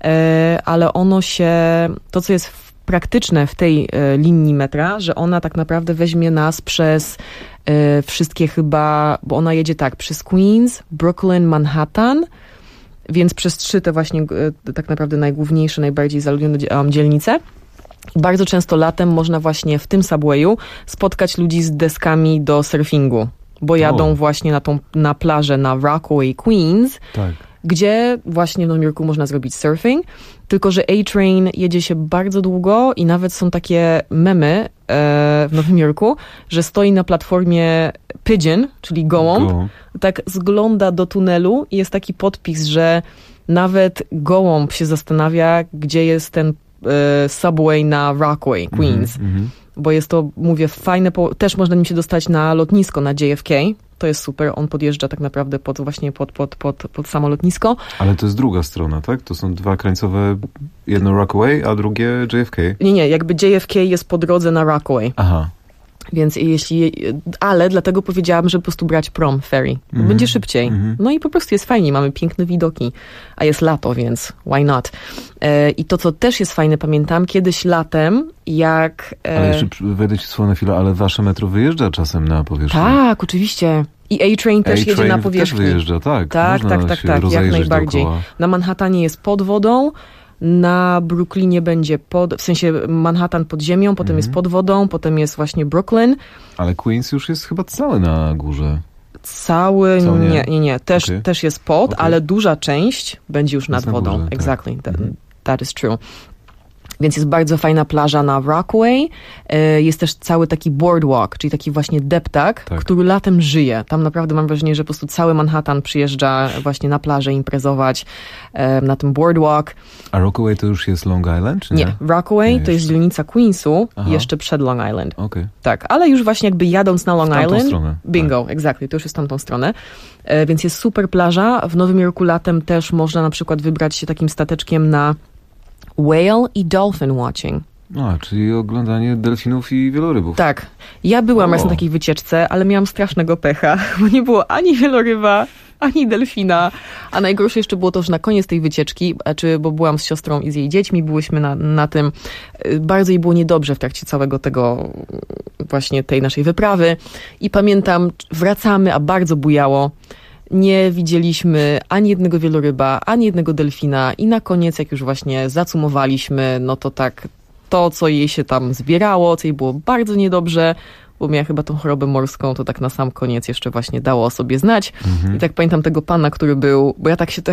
ale ono się, to co jest praktyczne w tej linii metra, że ona tak naprawdę weźmie nas przez wszystkie chyba, bo ona jedzie tak, przez Queens, Brooklyn, Manhattan, więc przez 3 te właśnie tak naprawdę najgłówniejsze, najbardziej zaludnione dzielnice. Bardzo często latem można właśnie w tym Subwayu spotkać ludzi z deskami do surfingu, bo jadą właśnie na plażę na Rockaway, Queens, gdzie właśnie w Nowym Jorku można zrobić surfing, tylko że A-Train jedzie się bardzo długo i nawet są takie memy w Nowym Jorku, że stoi na platformie Pigeon, czyli gołąb, tak zgląda do tunelu i jest taki podpis, że nawet gołąb się zastanawia, gdzie jest ten Subway na Rockaway, Queens. Bo jest to, mówię, fajne, też można nim się dostać na lotnisko, na JFK. To jest super, on podjeżdża tak naprawdę pod samo lotnisko. Ale to jest druga strona, tak? To są 2 krańcowe, jedno Rockaway, a drugie JFK. Nie, jakby JFK jest po drodze na Rockaway. Aha. Więc ale dlatego powiedziałam, że po prostu brać prom ferry. Będzie szybciej. No i po prostu jest fajnie, mamy piękne widoki. A jest lato, więc why not? I to, co też jest fajne, pamiętam, kiedyś latem, jak... Ale jeszcze wejdę ci słowo na chwilę, ale wasze metro wyjeżdża czasem na powierzchnię. Tak, oczywiście. I A-Train też jedzie na powierzchni. Też wyjeżdża, tak. Tak, jak najbardziej. Dookoła. Na Manhattanie jest pod wodą, na Brooklynie będzie w sensie Manhattan pod ziemią, potem jest pod wodą, potem jest właśnie Brooklyn. Ale Queens już jest chyba cały na górze. Cały nie. Też jest pod, ale duża część będzie już nad wodą. Górze, exactly. That is true. Więc jest bardzo fajna plaża na Rockaway. Jest też cały taki boardwalk, czyli taki właśnie deptak, który latem żyje. Tam naprawdę mam wrażenie, że po prostu cały Manhattan przyjeżdża właśnie na plażę imprezować na tym boardwalk. A Rockaway to już jest Long Island, czy nie? Nie, Rockaway to jest dzielnica Queensu, jeszcze przed Long Island. Tak, ale już właśnie jakby jadąc na Long Island, stronę. Bingo, exactly, to już jest tamtą stronę. Więc jest super plaża. W Nowym Jorku latem też można na przykład wybrać się takim stateczkiem na whale i dolphin watching. Czyli oglądanie delfinów i wielorybów. Tak. Ja byłam raz na takiej wycieczce, ale miałam strasznego pecha, bo nie było ani wieloryba, ani delfina. A najgorsze jeszcze było to, że na koniec tej wycieczki, bo byłam z siostrą i z jej dziećmi, byłyśmy na tym, bardzo jej było niedobrze w trakcie całego tego, właśnie tej naszej wyprawy. I pamiętam, wracamy, a bardzo bujało. Nie widzieliśmy ani jednego wieloryba, ani jednego delfina i na koniec, jak już właśnie zacumowaliśmy, no to tak, to co jej się tam zbierało, co jej było bardzo niedobrze, bo miała chyba tą chorobę morską, to tak na sam koniec jeszcze właśnie dało o sobie znać. I tak pamiętam tego pana, który był, bo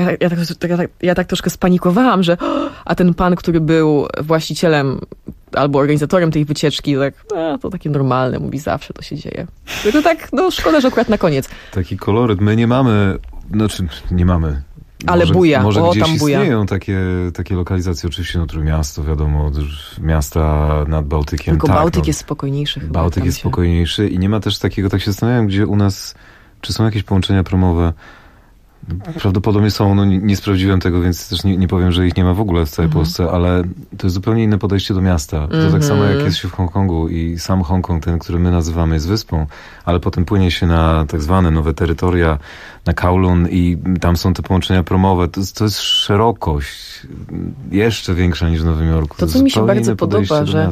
ja tak troszkę spanikowałam, że a ten pan, który był właścicielem albo organizatorem tej wycieczki, tak, to takie normalne, mówi, zawsze to się dzieje. Tylko tak, szkoda, że akurat na koniec. Taki koloryt. My nie mamy, nie mamy. Ale buja, może gdzieś tam buja. Istnieją takie lokalizacje, oczywiście no Trójmiasto, wiadomo, miasta nad Bałtykiem. Tylko Bałtyk jest spokojniejszy chyba. Bałtyk jest spokojniejszy i nie ma też takiego, tak się zastanawiam, gdzie u nas, czy są jakieś połączenia promowe. Prawdopodobnie są, nie sprawdziłem tego, więc też nie powiem, że ich nie ma w ogóle w całej Polsce, ale to jest zupełnie inne podejście do miasta. To tak samo jak jest się w Hongkongu i sam Hongkong, ten, który my nazywamy, jest wyspą, ale potem płynie się na tak zwane nowe terytoria, na Kowloon i tam są te połączenia promowe. To jest szerokość jeszcze większa niż w Nowym Jorku. To co mi się bardzo podoba, że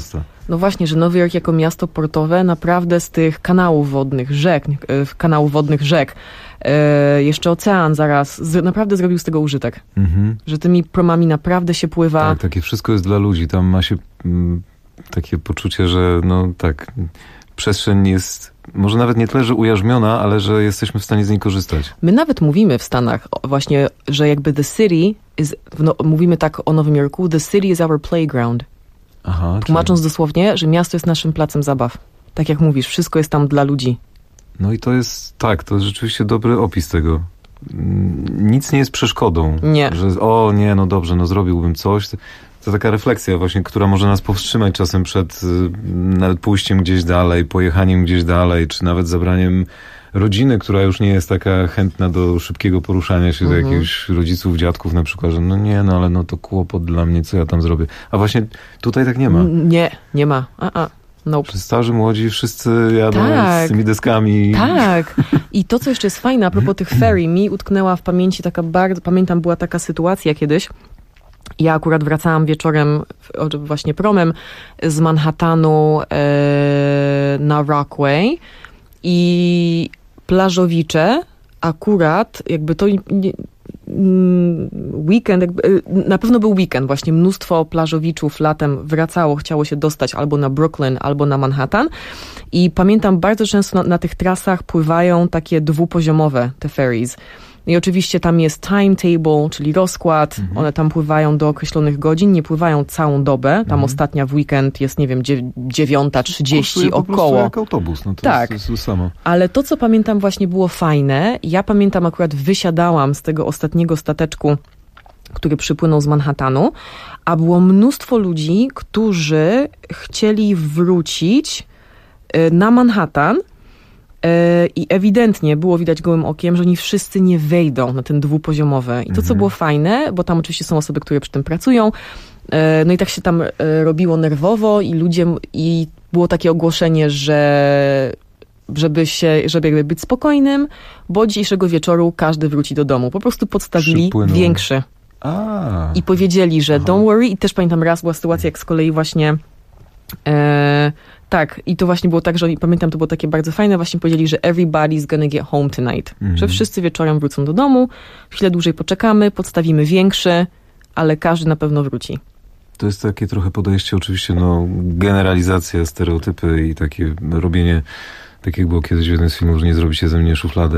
No właśnie, że Nowy Jork jako miasto portowe naprawdę z tych kanałów wodnych, rzek, jeszcze ocean zaraz, naprawdę zrobił z tego użytek. Że tymi promami naprawdę się pływa. Tak, takie wszystko jest dla ludzi. Tam ma się takie poczucie, że no tak, przestrzeń jest może nawet nie tyle, że ujarzmiona, ale że jesteśmy w stanie z niej korzystać. My nawet mówimy w Stanach właśnie, że jakby the city is, mówimy tak o Nowym Jorku, the city is our playground. Aha, tłumacząc dosłownie, że miasto jest naszym placem zabaw. Tak jak mówisz, wszystko jest tam dla ludzi. No i to jest, tak, to jest rzeczywiście dobry opis tego. Nic nie jest przeszkodą. Nie. Że no dobrze, no zrobiłbym coś. To taka refleksja właśnie, która może nas powstrzymać czasem przed nawet pójściem gdzieś dalej, pojechaniem gdzieś dalej, czy nawet zabraniem rodziny, która już nie jest taka chętna do szybkiego poruszania się do jakichś rodziców, dziadków na przykład, że ale no to kłopot dla mnie, co ja tam zrobię. A właśnie tutaj tak nie ma. Nie ma. Nope. Starzy, młodzi, wszyscy jadą z tymi deskami. Tak. I to, co jeszcze jest fajne, a propos tych ferry, mi utknęła w pamięci pamiętam, była taka sytuacja kiedyś. Ja akurat wracałam wieczorem właśnie promem z Manhattanu na Rockaway i plażowicze akurat jakby to weekend, na pewno był weekend, właśnie mnóstwo plażowiczów latem wracało, chciało się dostać albo na Brooklyn, albo na Manhattan i pamiętam bardzo często na tych trasach pływają takie dwupoziomowe te ferries. I oczywiście tam jest timetable, czyli rozkład. One tam pływają do określonych godzin, nie pływają całą dobę. Tam ostatnia w weekend jest, nie wiem, 9:30 około. Po prostu jak autobus, no to tak. jest to samo. Ale to, co pamiętam właśnie było fajne, ja pamiętam akurat wysiadałam z tego ostatniego stateczku, który przypłynął z Manhattanu, a było mnóstwo ludzi, którzy chcieli wrócić na Manhattan. I ewidentnie było widać gołym okiem, że oni wszyscy nie wejdą na ten dwupoziomowy. I to, co było fajne, bo tam oczywiście są osoby, które przy tym pracują, no i tak się tam robiło nerwowo i było takie ogłoszenie, że żeby być spokojnym, bo dzisiejszego wieczoru każdy wróci do domu. Po prostu podstawili większy. I powiedzieli, że don't worry. I też pamiętam raz była sytuacja, jak z kolei właśnie tak, i to właśnie było tak, że pamiętam, to było takie bardzo fajne, właśnie powiedzieli, że everybody's gonna get home tonight. Że wszyscy wieczorem wrócą do domu, chwilę dłużej poczekamy, podstawimy większy, ale każdy na pewno wróci. To jest takie trochę podejście, oczywiście, generalizacja, stereotypy i takie robienie, tak jak było kiedyś w jednym z filmów, że nie zrobi się ze mnie szuflady.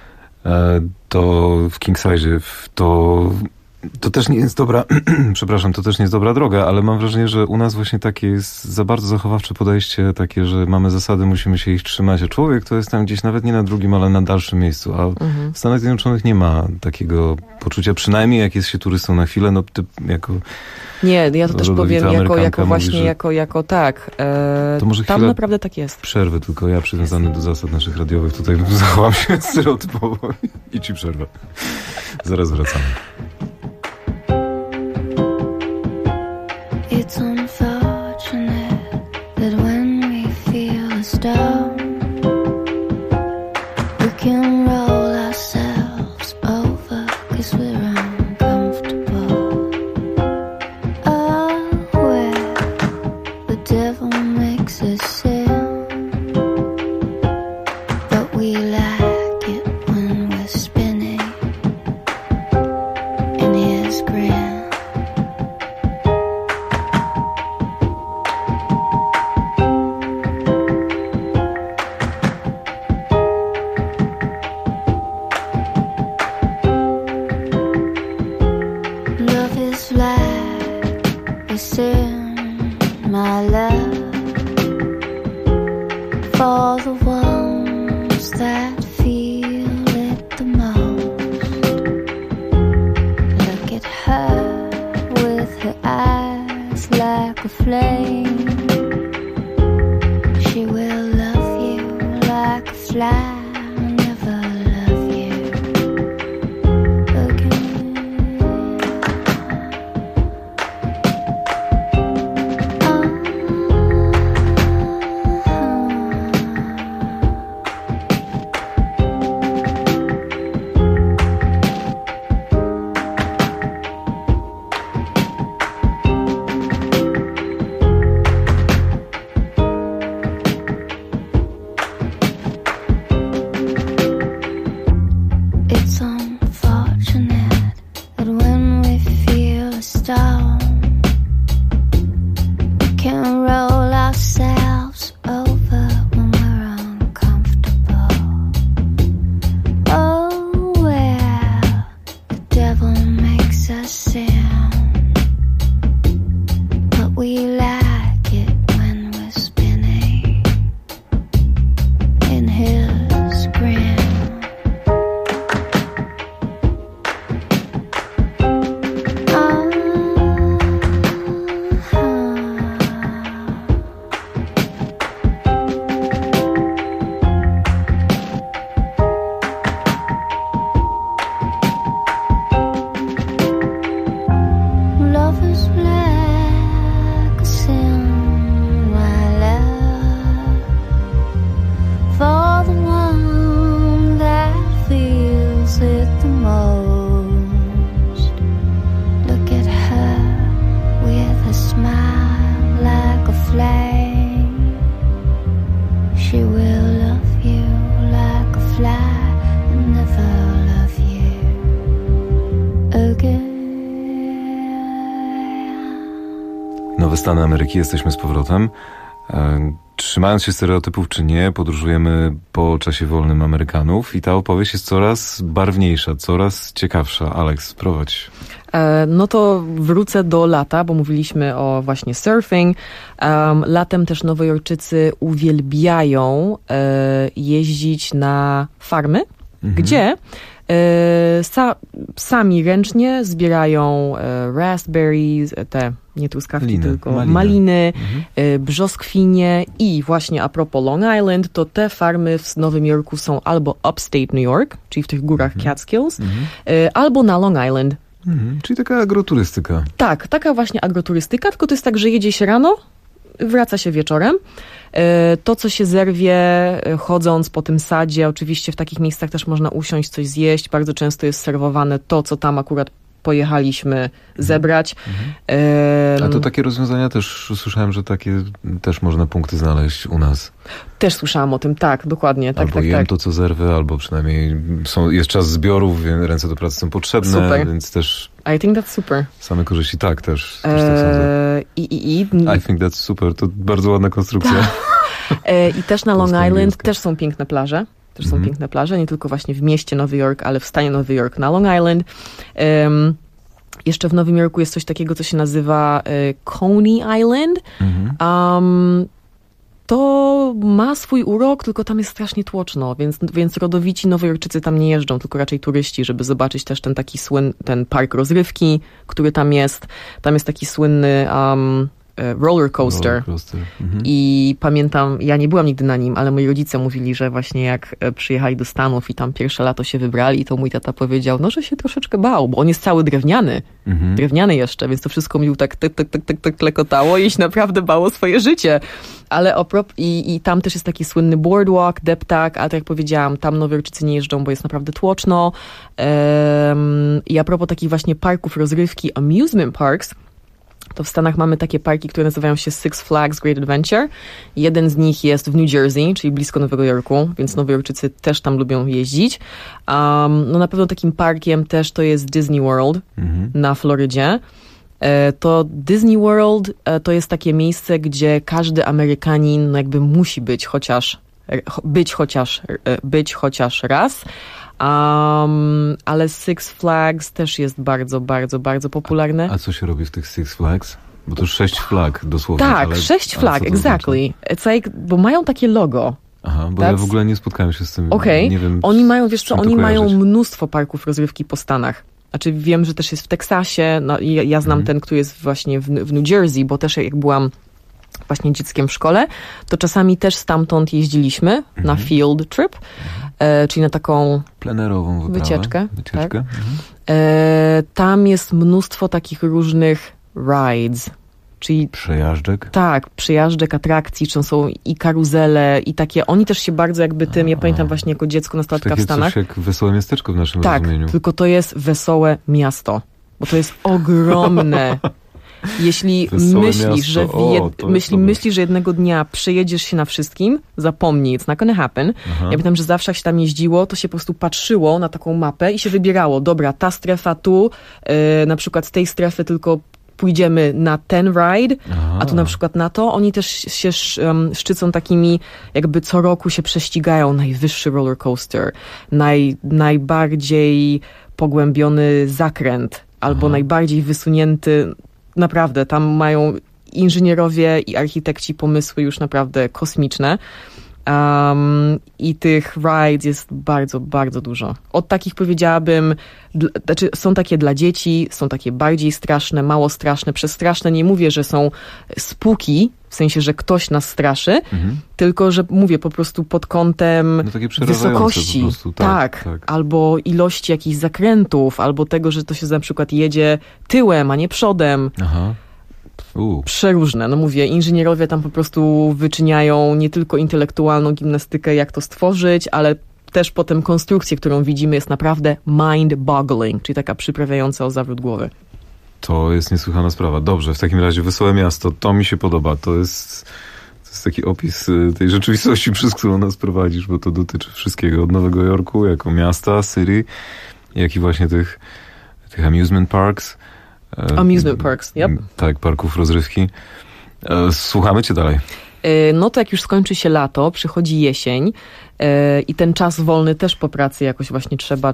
To w King Size, to też nie jest dobra, przepraszam, to też nie jest dobra droga, ale mam wrażenie, że u nas właśnie takie jest za bardzo zachowawcze podejście, takie, że mamy zasady, musimy się ich trzymać, a człowiek to jest tam gdzieś nawet nie na drugim, ale na dalszym miejscu, a w Stanach Zjednoczonych nie ma takiego poczucia, przynajmniej jak jest się turystą na chwilę, ty jako... Nie, ja to też powiem jako właśnie, mówi, jako tak. To może tam naprawdę tak jest. Przerwy, tylko ja przywiązany do zasad naszych radiowych tutaj zachowam się stereotypowo i ci przerwę. Zaraz wracamy. It's unfortunate that when we feel down, we can roll ourselves over 'cause we're uncomfortable. Oh, where the devil makes us sin, but we like it when we're spinning in his grin. My love for the ones that feel it the most. Look at her with her eyes like a flame. She will love you like a fly. can roll ourselves over when we're uncomfortable. Oh, well, the devil makes us sin, but we like it when we're spinning in his grin. Nowe Stany Ameryki, jesteśmy z powrotem. Trzymając się stereotypów czy nie, podróżujemy po czasie wolnym Amerykanów i ta opowieść jest coraz barwniejsza, coraz ciekawsza. Alex, prowadź. No to wrócę do lata, bo mówiliśmy o właśnie surfing. Latem też Nowojorczycy uwielbiają jeździć na farmy, gdzie sami ręcznie zbierają raspberries, te nie truskawki, tylko maliny, brzoskwinie i właśnie a propos Long Island, to te farmy w Nowym Jorku są albo upstate New York, czyli w tych górach Catskills, albo na Long Island. Czyli taka agroturystyka. Tak, taka właśnie agroturystyka, tylko to jest tak, że jedzie się rano, wraca się wieczorem. To, co się zerwie chodząc po tym sadzie, oczywiście w takich miejscach też można usiąść, coś zjeść. Bardzo często jest serwowane to, co tam akurat pojechaliśmy zebrać. A to takie rozwiązania też słyszałem, że takie też można punkty znaleźć u nas. Też słyszałam o tym, tak, dokładnie. Tak, albo jem to, co zerwę, albo przynajmniej jest czas zbiorów, więc ręce do pracy są potrzebne, super. Więc też... I think that's super. Same korzyści, tak, też tak sądzę. I think that's super, to bardzo ładna konstrukcja. I też na Long Island też są piękne plaże. Też są piękne plaże, nie tylko właśnie w mieście Nowy Jork, ale w stanie Nowy Jork na Long Island. Jeszcze w Nowym Jorku jest coś takiego, co się nazywa Coney Island. To ma swój urok, tylko tam jest strasznie tłoczno, więc rodowici Nowojorczycy tam nie jeżdżą, tylko raczej turyści, żeby zobaczyć też ten taki ten park rozrywki, który tam jest. Tam jest taki słynny roller coaster. I pamiętam, ja nie byłam nigdy na nim, ale moi rodzice mówili, że właśnie jak przyjechali do Stanów i tam pierwsze lato się wybrali, to mój tata powiedział, no, że się troszeczkę bał, bo on jest cały drewniany. Drewniany jeszcze, więc to wszystko mi tak klekotało i się naprawdę bało swoje życie. Ale i tam też jest taki słynny boardwalk, deptak, ale tak jak powiedziałam, tam Nowojorczycy nie jeżdżą, bo jest naprawdę tłoczno. I a propos takich właśnie parków rozrywki, amusement parks, to w Stanach mamy takie parki, które nazywają się Six Flags Great Adventure. Jeden z nich jest w New Jersey, czyli blisko Nowego Jorku, więc Nowojorczycy też tam lubią jeździć. No na pewno takim parkiem też to jest Disney World na Florydzie. To Disney World to jest takie miejsce, gdzie każdy Amerykanin jakby musi być chociaż raz. Ale Six Flags też jest bardzo, bardzo, bardzo popularne. A co się robi w tych Six Flags? Bo to 6 flag dosłownie. Tak, 6 flag, exactly. It's like, bo mają takie logo. Aha, bo ja w ogóle nie spotkałem się z tym. Okej. Nie wiem, oni mają, wiesz co, oni mają mnóstwo parków rozrywki po Stanach. Znaczy wiem, że też jest w Teksasie, no, ja znam ten, który jest właśnie w New Jersey, bo też jak byłam właśnie dzieckiem w szkole, to czasami też stamtąd jeździliśmy na field trip, czyli na taką plenerową wycieczkę. Tak. Tam jest mnóstwo takich różnych rides, czyli przejażdżek? Tak, przejażdżek, atrakcji, czy są i karuzele, i takie, oni też się bardzo jakby tym, ja pamiętam właśnie jako dziecko, nastolatka w Stanach. Takie coś jak Wesołe Miasteczko w naszym rozumieniu. Tak, tylko to jest wesołe miasto, bo to jest ogromne. Jeśli myślisz, że jednego dnia przejedziesz się na wszystkim, zapomnij, it's not gonna happen. Ja pamiętam, że zawsze jak się tam jeździło, to się po prostu patrzyło na taką mapę i się wybierało, dobra, ta strefa tu, na przykład z tej strefy tylko pójdziemy na ten ride, a tu na przykład na to. Oni też się szczycą takimi, jakby co roku się prześcigają. Najwyższy roller coaster, najbardziej pogłębiony zakręt, albo najbardziej wysunięty. Naprawdę, tam mają inżynierowie i architekci pomysły już naprawdę kosmiczne. I tych rides jest bardzo, bardzo dużo. Od takich powiedziałabym, są takie dla dzieci, są takie bardziej straszne, mało straszne. Przez straszne nie mówię, że są spooky, w sensie, że ktoś nas straszy, tylko, że mówię po prostu pod kątem wysokości. Po prostu, tak. Albo ilości jakichś zakrętów, albo tego, że to się na przykład jedzie tyłem, a nie przodem. Przeróżne. No mówię, inżynierowie tam po prostu wyczyniają nie tylko intelektualną gimnastykę, jak to stworzyć, ale też potem konstrukcję, którą widzimy, jest naprawdę mind-boggling, czyli taka przyprawiająca o zawrót głowy. To jest niesłychana sprawa. Dobrze, w takim razie Wesołe Miasto, to mi się podoba. To jest taki opis tej rzeczywistości, przez którą nas prowadzisz, bo to dotyczy wszystkiego. Od Nowego Jorku jako miasta, city, jak i właśnie tych amusement parks. Amusement parks, yep. Tak, parków rozrywki. Słuchamy cię dalej. No to jak już skończy się lato, przychodzi jesień i ten czas wolny też po pracy jakoś właśnie trzeba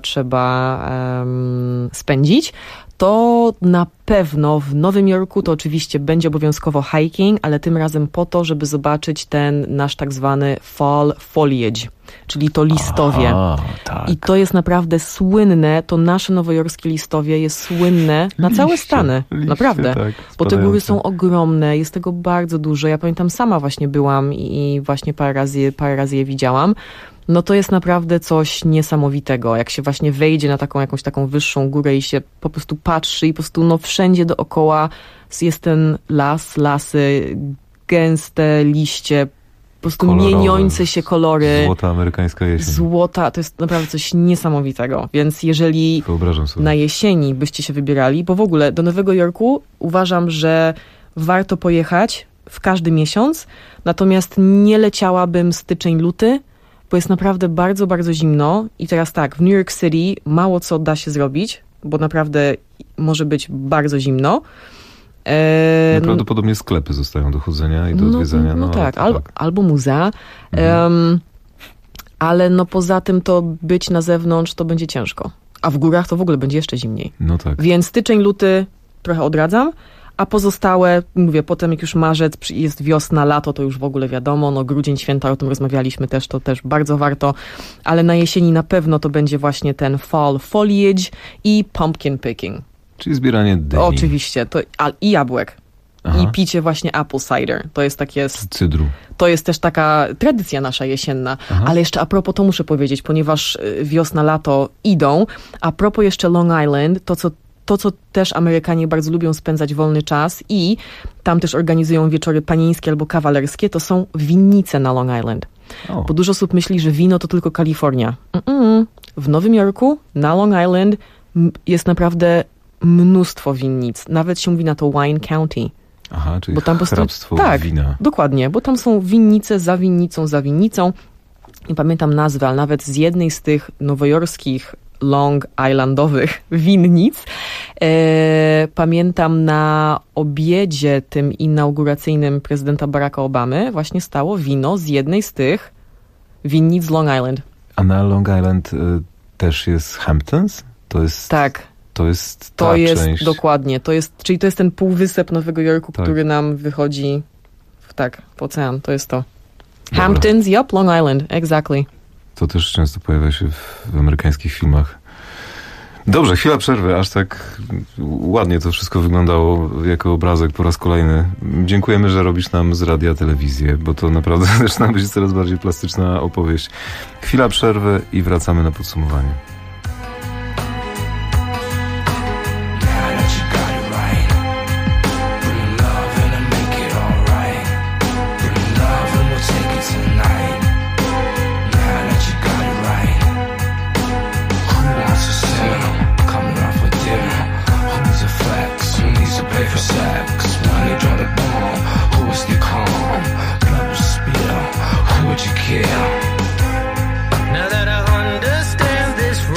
spędzić, to na pewno w Nowym Jorku to oczywiście będzie obowiązkowo hiking, ale tym razem po to, żeby zobaczyć ten nasz tak zwany fall foliage, czyli to listowie. Tak. I to jest naprawdę słynne, to nasze nowojorskie listowie jest słynne na całe Stany. Naprawdę. Tak, bo te góry są ogromne, jest tego bardzo dużo. Ja pamiętam, sama właśnie byłam i właśnie parę razy je widziałam. No to jest naprawdę coś niesamowitego. Jak się właśnie wejdzie na jakąś taką wyższą górę i się po prostu patrzy i po prostu wszędzie dookoła jest ten lasy, gęste liście, po prostu mieniące się kolory. Złota amerykańska jesień. To jest naprawdę coś niesamowitego. Więc jeżeli na jesieni byście się wybierali, bo w ogóle do Nowego Jorku uważam, że warto pojechać w każdy miesiąc, natomiast nie leciałabym styczeń, luty, bo jest naprawdę bardzo, bardzo zimno i teraz tak, w New York City mało co da się zrobić, bo naprawdę może być bardzo zimno. Prawdopodobnie sklepy zostają do chodzenia i do odwiedzenia. Albo muzea. Ale poza tym to być na zewnątrz to będzie ciężko. A w górach to w ogóle będzie jeszcze zimniej. No tak. Więc styczeń, luty trochę odradzam, a pozostałe, mówię, potem jak już marzec, jest wiosna, lato, to już w ogóle wiadomo, grudzień, święta, o tym rozmawialiśmy też, to też bardzo warto, ale na jesieni na pewno to będzie właśnie ten fall foliage i pumpkin picking. Czyli zbieranie dyni. Oczywiście, i jabłek. I picie właśnie apple cider. To jest takie... Cydru. To jest też taka tradycja nasza jesienna. Ale jeszcze a propos, to muszę powiedzieć, ponieważ wiosna, lato idą, a propos jeszcze Long Island, to, co też Amerykanie bardzo lubią spędzać wolny czas i tam też organizują wieczory panieńskie albo kawalerskie, to są winnice na Long Island. Bo dużo osób myśli, że wino to tylko Kalifornia. W Nowym Jorku, na Long Island jest naprawdę mnóstwo winnic. Nawet się mówi na to Wine County. Aha, czyli bo tam hrabstwo wina. Dokładnie, bo tam są winnice za winnicą. Nie pamiętam nazwy, ale nawet z jednej z tych nowojorskich Long Islandowych winnic. Pamiętam na obiedzie tym inauguracyjnym prezydenta Baracka Obamy właśnie stało wino z jednej z tych winnic z Long Island. A na Long Island też jest Hamptons? To jest... Tak. To jest ta część. Dokładnie. Czyli to jest ten półwysep Nowego Jorku, który nam wychodzi w ocean. To jest to. Dobra. Hamptons, Long Island, exactly. To też często pojawia się w amerykańskich filmach. Dobrze, chwila przerwy, aż tak ładnie to wszystko wyglądało jako obrazek po raz kolejny. Dziękujemy, że robisz nam z radia telewizję, bo to naprawdę zaczyna być coraz bardziej plastyczna opowieść. Chwila przerwy i wracamy na podsumowanie. Now that I understand this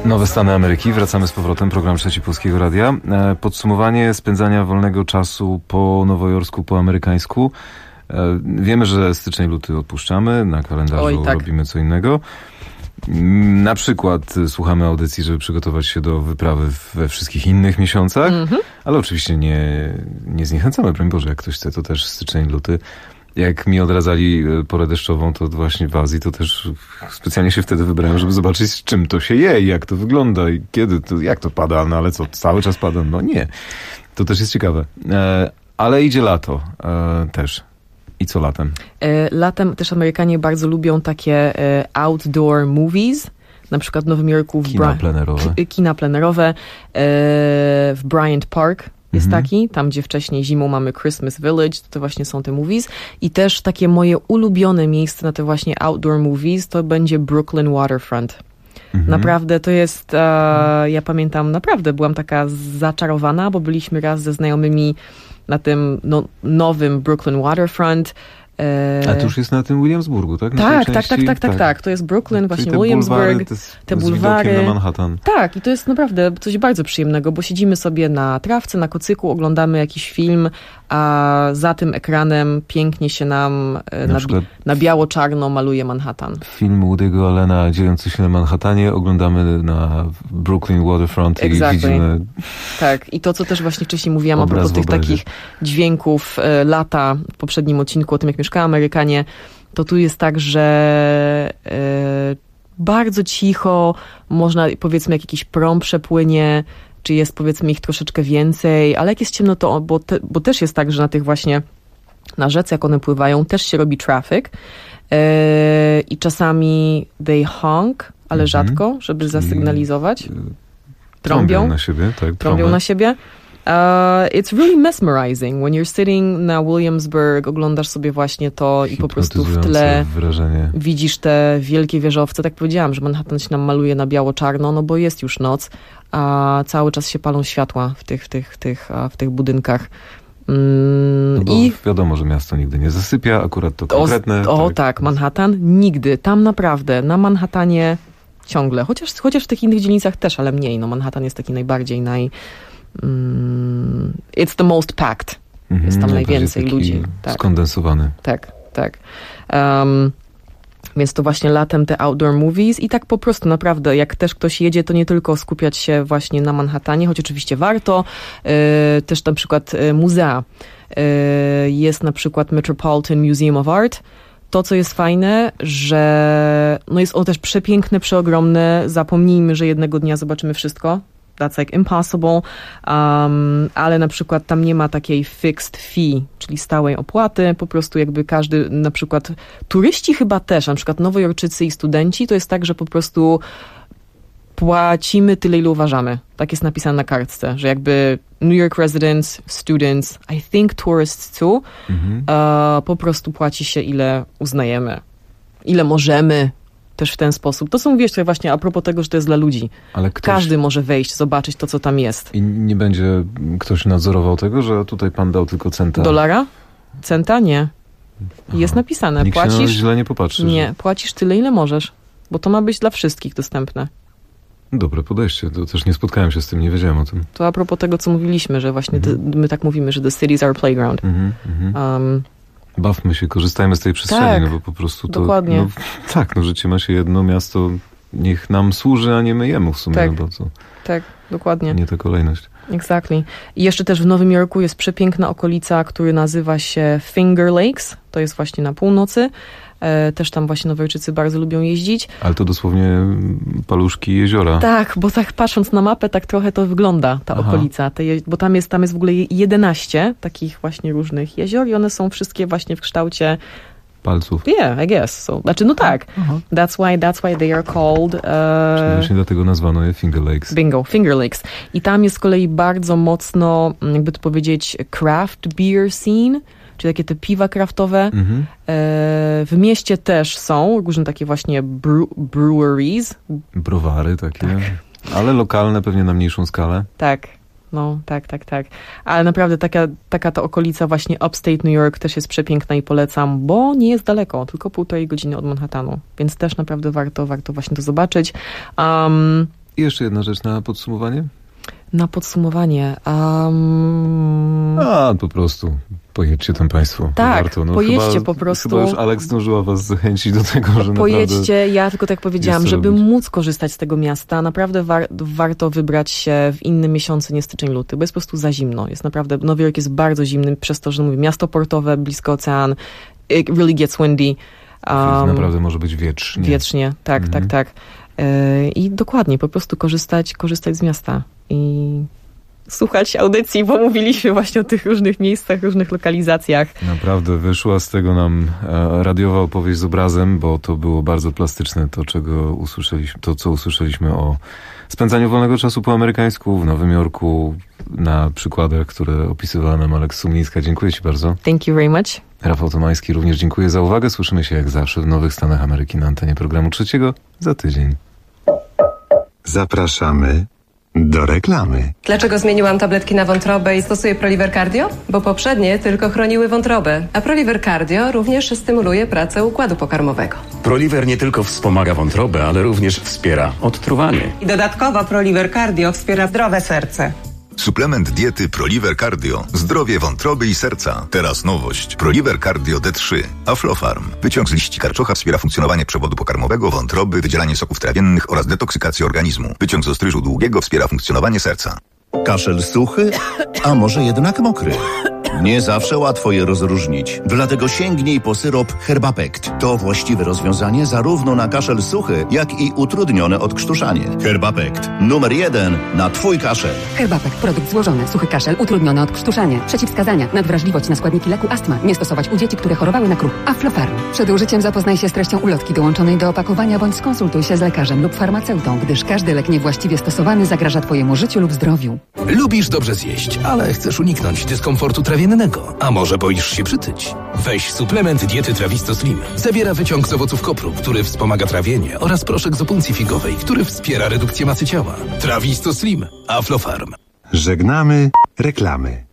Nowe Stany Ameryki. Wracamy z powrotem. Program Trzeci Polskiego Radia. Podsumowanie spędzania wolnego czasu po nowojorsku, po amerykańsku. Wiemy, że styczeń, luty odpuszczamy. Na kalendarzu robimy co innego. Na przykład słuchamy audycji, żeby przygotować się do wyprawy we wszystkich innych miesiącach. Ale oczywiście nie zniechęcamy. Broń Boże, jak ktoś chce, to też styczeń, luty. Jak mi odradzali porę deszczową, to właśnie w Azji, to też specjalnie się wtedy wybrałem, żeby zobaczyć, z czym to się je i jak to wygląda i kiedy, jak to pada, no ale co, cały czas pada? No nie. To też jest ciekawe. Ale idzie lato też. I co latem? Latem też Amerykanie bardzo lubią takie outdoor movies. Na przykład w Nowym Jorku kina plenerowe. W Bryant Park jest taki, tam gdzie wcześniej zimą mamy Christmas Village, to właśnie są te movies. I też takie moje ulubione miejsce na te właśnie outdoor movies to będzie Brooklyn Waterfront. Naprawdę to jest, ja pamiętam, naprawdę byłam taka zaczarowana, bo byliśmy raz ze znajomymi na tym nowym Brooklyn Waterfront. A to już jest na tym Williamsburgu, tak? Tak. To jest Brooklyn, właśnie Williamsburg, te bulwary. Na Manhattan. Tak, i to jest naprawdę coś bardzo przyjemnego, bo siedzimy sobie na trawce, na kocyku, oglądamy jakiś film, a za tym ekranem pięknie się nam na biało-czarno maluje Manhattan. Film Woody'ego Allena dziejący się na Manhattanie oglądamy na Brooklyn Waterfront i widzimy... Tak, i to, co też właśnie wcześniej mówiłam a propos tych takich dźwięków lata w poprzednim odcinku o tym, jak mieszkają Amerykanie, to tu jest tak, że bardzo cicho, można, powiedzmy, jak jakiś prom przepłynie, czy jest, powiedzmy, ich troszeczkę więcej, ale jak jest ciemno, to, bo też jest tak, że na tych właśnie, na rzece, jak one pływają, też się robi traffic i czasami they honk, ale rzadko, żeby zasygnalizować. Trąbią na siebie, tak. Trąbią na siebie. It's really mesmerizing. When you're sitting na Williamsburg, oglądasz sobie właśnie to i po prostu w tle widzisz te wielkie wieżowce. Tak powiedziałam, że Manhattan się nam maluje na biało-czarno, no bo jest już noc, a cały czas się palą światła w tych budynkach. No bo wiadomo, że miasto nigdy nie zasypia, akurat to konkretne. Tak, Manhattan nigdy. Tam naprawdę, na Manhattanie ciągle. Chociaż w tych innych dzielnicach też, ale mniej. No Manhattan jest taki najbardziej it's the most packed. Jest tam najwięcej ludzi. Tak. Skondensowany. Tak. Więc to właśnie latem te outdoor movies i tak po prostu naprawdę, jak też ktoś jedzie, to nie tylko skupiać się właśnie na Manhattanie, choć oczywiście warto. Też na przykład muzea. Jest na przykład Metropolitan Museum of Art. To, co jest fajne, że jest ono też przepiękne, przeogromne. Zapomnijmy, że jednego dnia zobaczymy wszystko. That's like impossible, ale na przykład tam nie ma takiej fixed fee, czyli stałej opłaty, po prostu jakby każdy, na przykład turyści chyba też, na przykład Nowojorczycy i studenci, to jest tak, że po prostu płacimy tyle, ile uważamy. Tak jest napisane na kartce, że jakby New York residents, students, I think tourists too, po prostu płaci się ile uznajemy, ile możemy, też w ten sposób. To są, wiesz, właśnie a propos tego, że to jest dla ludzi. Ale każdy może wejść, zobaczyć to, co tam jest. I nie będzie ktoś nadzorował tego, że tutaj pan dał tylko centa? Dolara? Centa? Nie. Jest napisane. Nikt się źle nie popatrzy. Nie, płacisz tyle, ile możesz. Bo to ma być dla wszystkich dostępne. Dobre podejście. To też nie spotkałem się z tym, nie wiedziałem o tym. To a propos tego, co mówiliśmy, że właśnie my tak mówimy, że the cities are playground. Bawmy się, korzystajmy z tej przestrzeni, no bo po prostu to... Dokładnie. Życie ma się jedno, miasto niech nam służy, a nie my jemu w sumie. Tak, no bo co? Tak, dokładnie. Nie ta kolejność. Exactly. I jeszcze też w Nowym Jorku jest przepiękna okolica, która nazywa się Finger Lakes. To jest właśnie na północy. Też tam właśnie Nowojorczycy bardzo lubią jeździć. Ale to dosłownie paluszki jeziora. Tak, bo tak patrząc na mapę, tak trochę to wygląda, ta okolica. Bo tam jest w ogóle 11 takich właśnie różnych jezior i one są wszystkie właśnie w kształcie palców. Yeah, I guess. So, tak. That's why they are called... Czyli właśnie dlatego nazwano je Finger Lakes. Bingo, Finger Lakes. I tam jest z kolei bardzo mocno, jakby to powiedzieć, craft beer scene, czyli takie te piwa kraftowe. W mieście też są różne takie właśnie breweries. Browary takie, ale lokalne pewnie na mniejszą skalę. Tak. Tak. Ale naprawdę taka ta okolica właśnie upstate New York też jest przepiękna i polecam, bo nie jest daleko, tylko 1,5 godziny od Manhattanu, więc też naprawdę warto właśnie to zobaczyć. I jeszcze jedna rzecz na podsumowanie. Na podsumowanie. Po prostu pojedźcie tam państwo. Tak, warto. pojedźcie chyba, po prostu. Chyba już Alex zdążyła was zachęcić do tego, że pojedźcie, naprawdę ja tylko tak powiedziałam, żeby móc korzystać z tego miasta. Naprawdę warto wybrać się w inne miesiące, nie styczeń, luty, bo jest po prostu za zimno. Jest naprawdę, Nowy Jork jest bardzo zimny, przez to, że mówię, miasto portowe, blisko ocean, it really gets windy. Naprawdę może być wiecznie. Wiecznie, tak. I dokładnie, po prostu korzystać z miasta i słuchać audycji, bo mówiliśmy właśnie o tych różnych miejscach, różnych lokalizacjach. Naprawdę wyszła z tego nam radiowa opowieść z obrazem, bo to było bardzo plastyczne, to co usłyszeliśmy o spędzaniu wolnego czasu po amerykańsku w Nowym Jorku na przykładach, które opisywała nam Alex Sumlińska. Dziękuję ci bardzo. Thank you very much. Rafał Tomański również dziękuję za uwagę. Słyszymy się jak zawsze w Nowych Stanach Ameryki na antenie programu Trzeciego za tydzień. Zapraszamy do reklamy. Dlaczego zmieniłam tabletki na wątrobę i stosuję Proliver Cardio? Bo poprzednie tylko chroniły wątrobę, a Proliver Cardio również stymuluje pracę układu pokarmowego. Proliver nie tylko wspomaga wątrobę, ale również wspiera odtruwanie. I dodatkowo Proliver Cardio wspiera zdrowe serce. Suplement diety Proliver Cardio. Zdrowie wątroby i serca. Teraz nowość. Proliver Cardio D3. Aflofarm. Wyciąg z liści karczocha wspiera funkcjonowanie przewodu pokarmowego, wątroby, wydzielanie soków trawiennych oraz detoksykację organizmu. Wyciąg z ostryżu długiego wspiera funkcjonowanie serca. Kaszel suchy, a może jednak mokry? Nie zawsze łatwo je rozróżnić. Dlatego sięgnij po syrop Herbapekt. To właściwe rozwiązanie zarówno na kaszel suchy, jak i utrudnione odkrztuszanie. Herbapekt. Numer 1 na twój kaszel. Herbapekt. Produkt złożony. Suchy kaszel, utrudnione odkrztuszanie. Przeciwwskazania. Nadwrażliwość na składniki leku astma. Nie stosować u dzieci, które chorowały na kruch. Aflofarm. Przed użyciem zapoznaj się z treścią ulotki dołączonej do opakowania bądź skonsultuj się z lekarzem lub farmaceutą, gdyż każdy lek niewłaściwie stosowany zagraża twojemu życiu lub zdrowiu. Lubisz dobrze zjeść, ale chcesz uniknąć dyskomfortu trawiennego. A może boisz się przytyć? Weź suplement diety Trawisto Slim. Zawiera wyciąg z owoców kopru, który wspomaga trawienie, oraz proszek z opuncji figowej, który wspiera redukcję masy ciała. Trawisto Slim. Aflofarm. Żegnamy reklamy.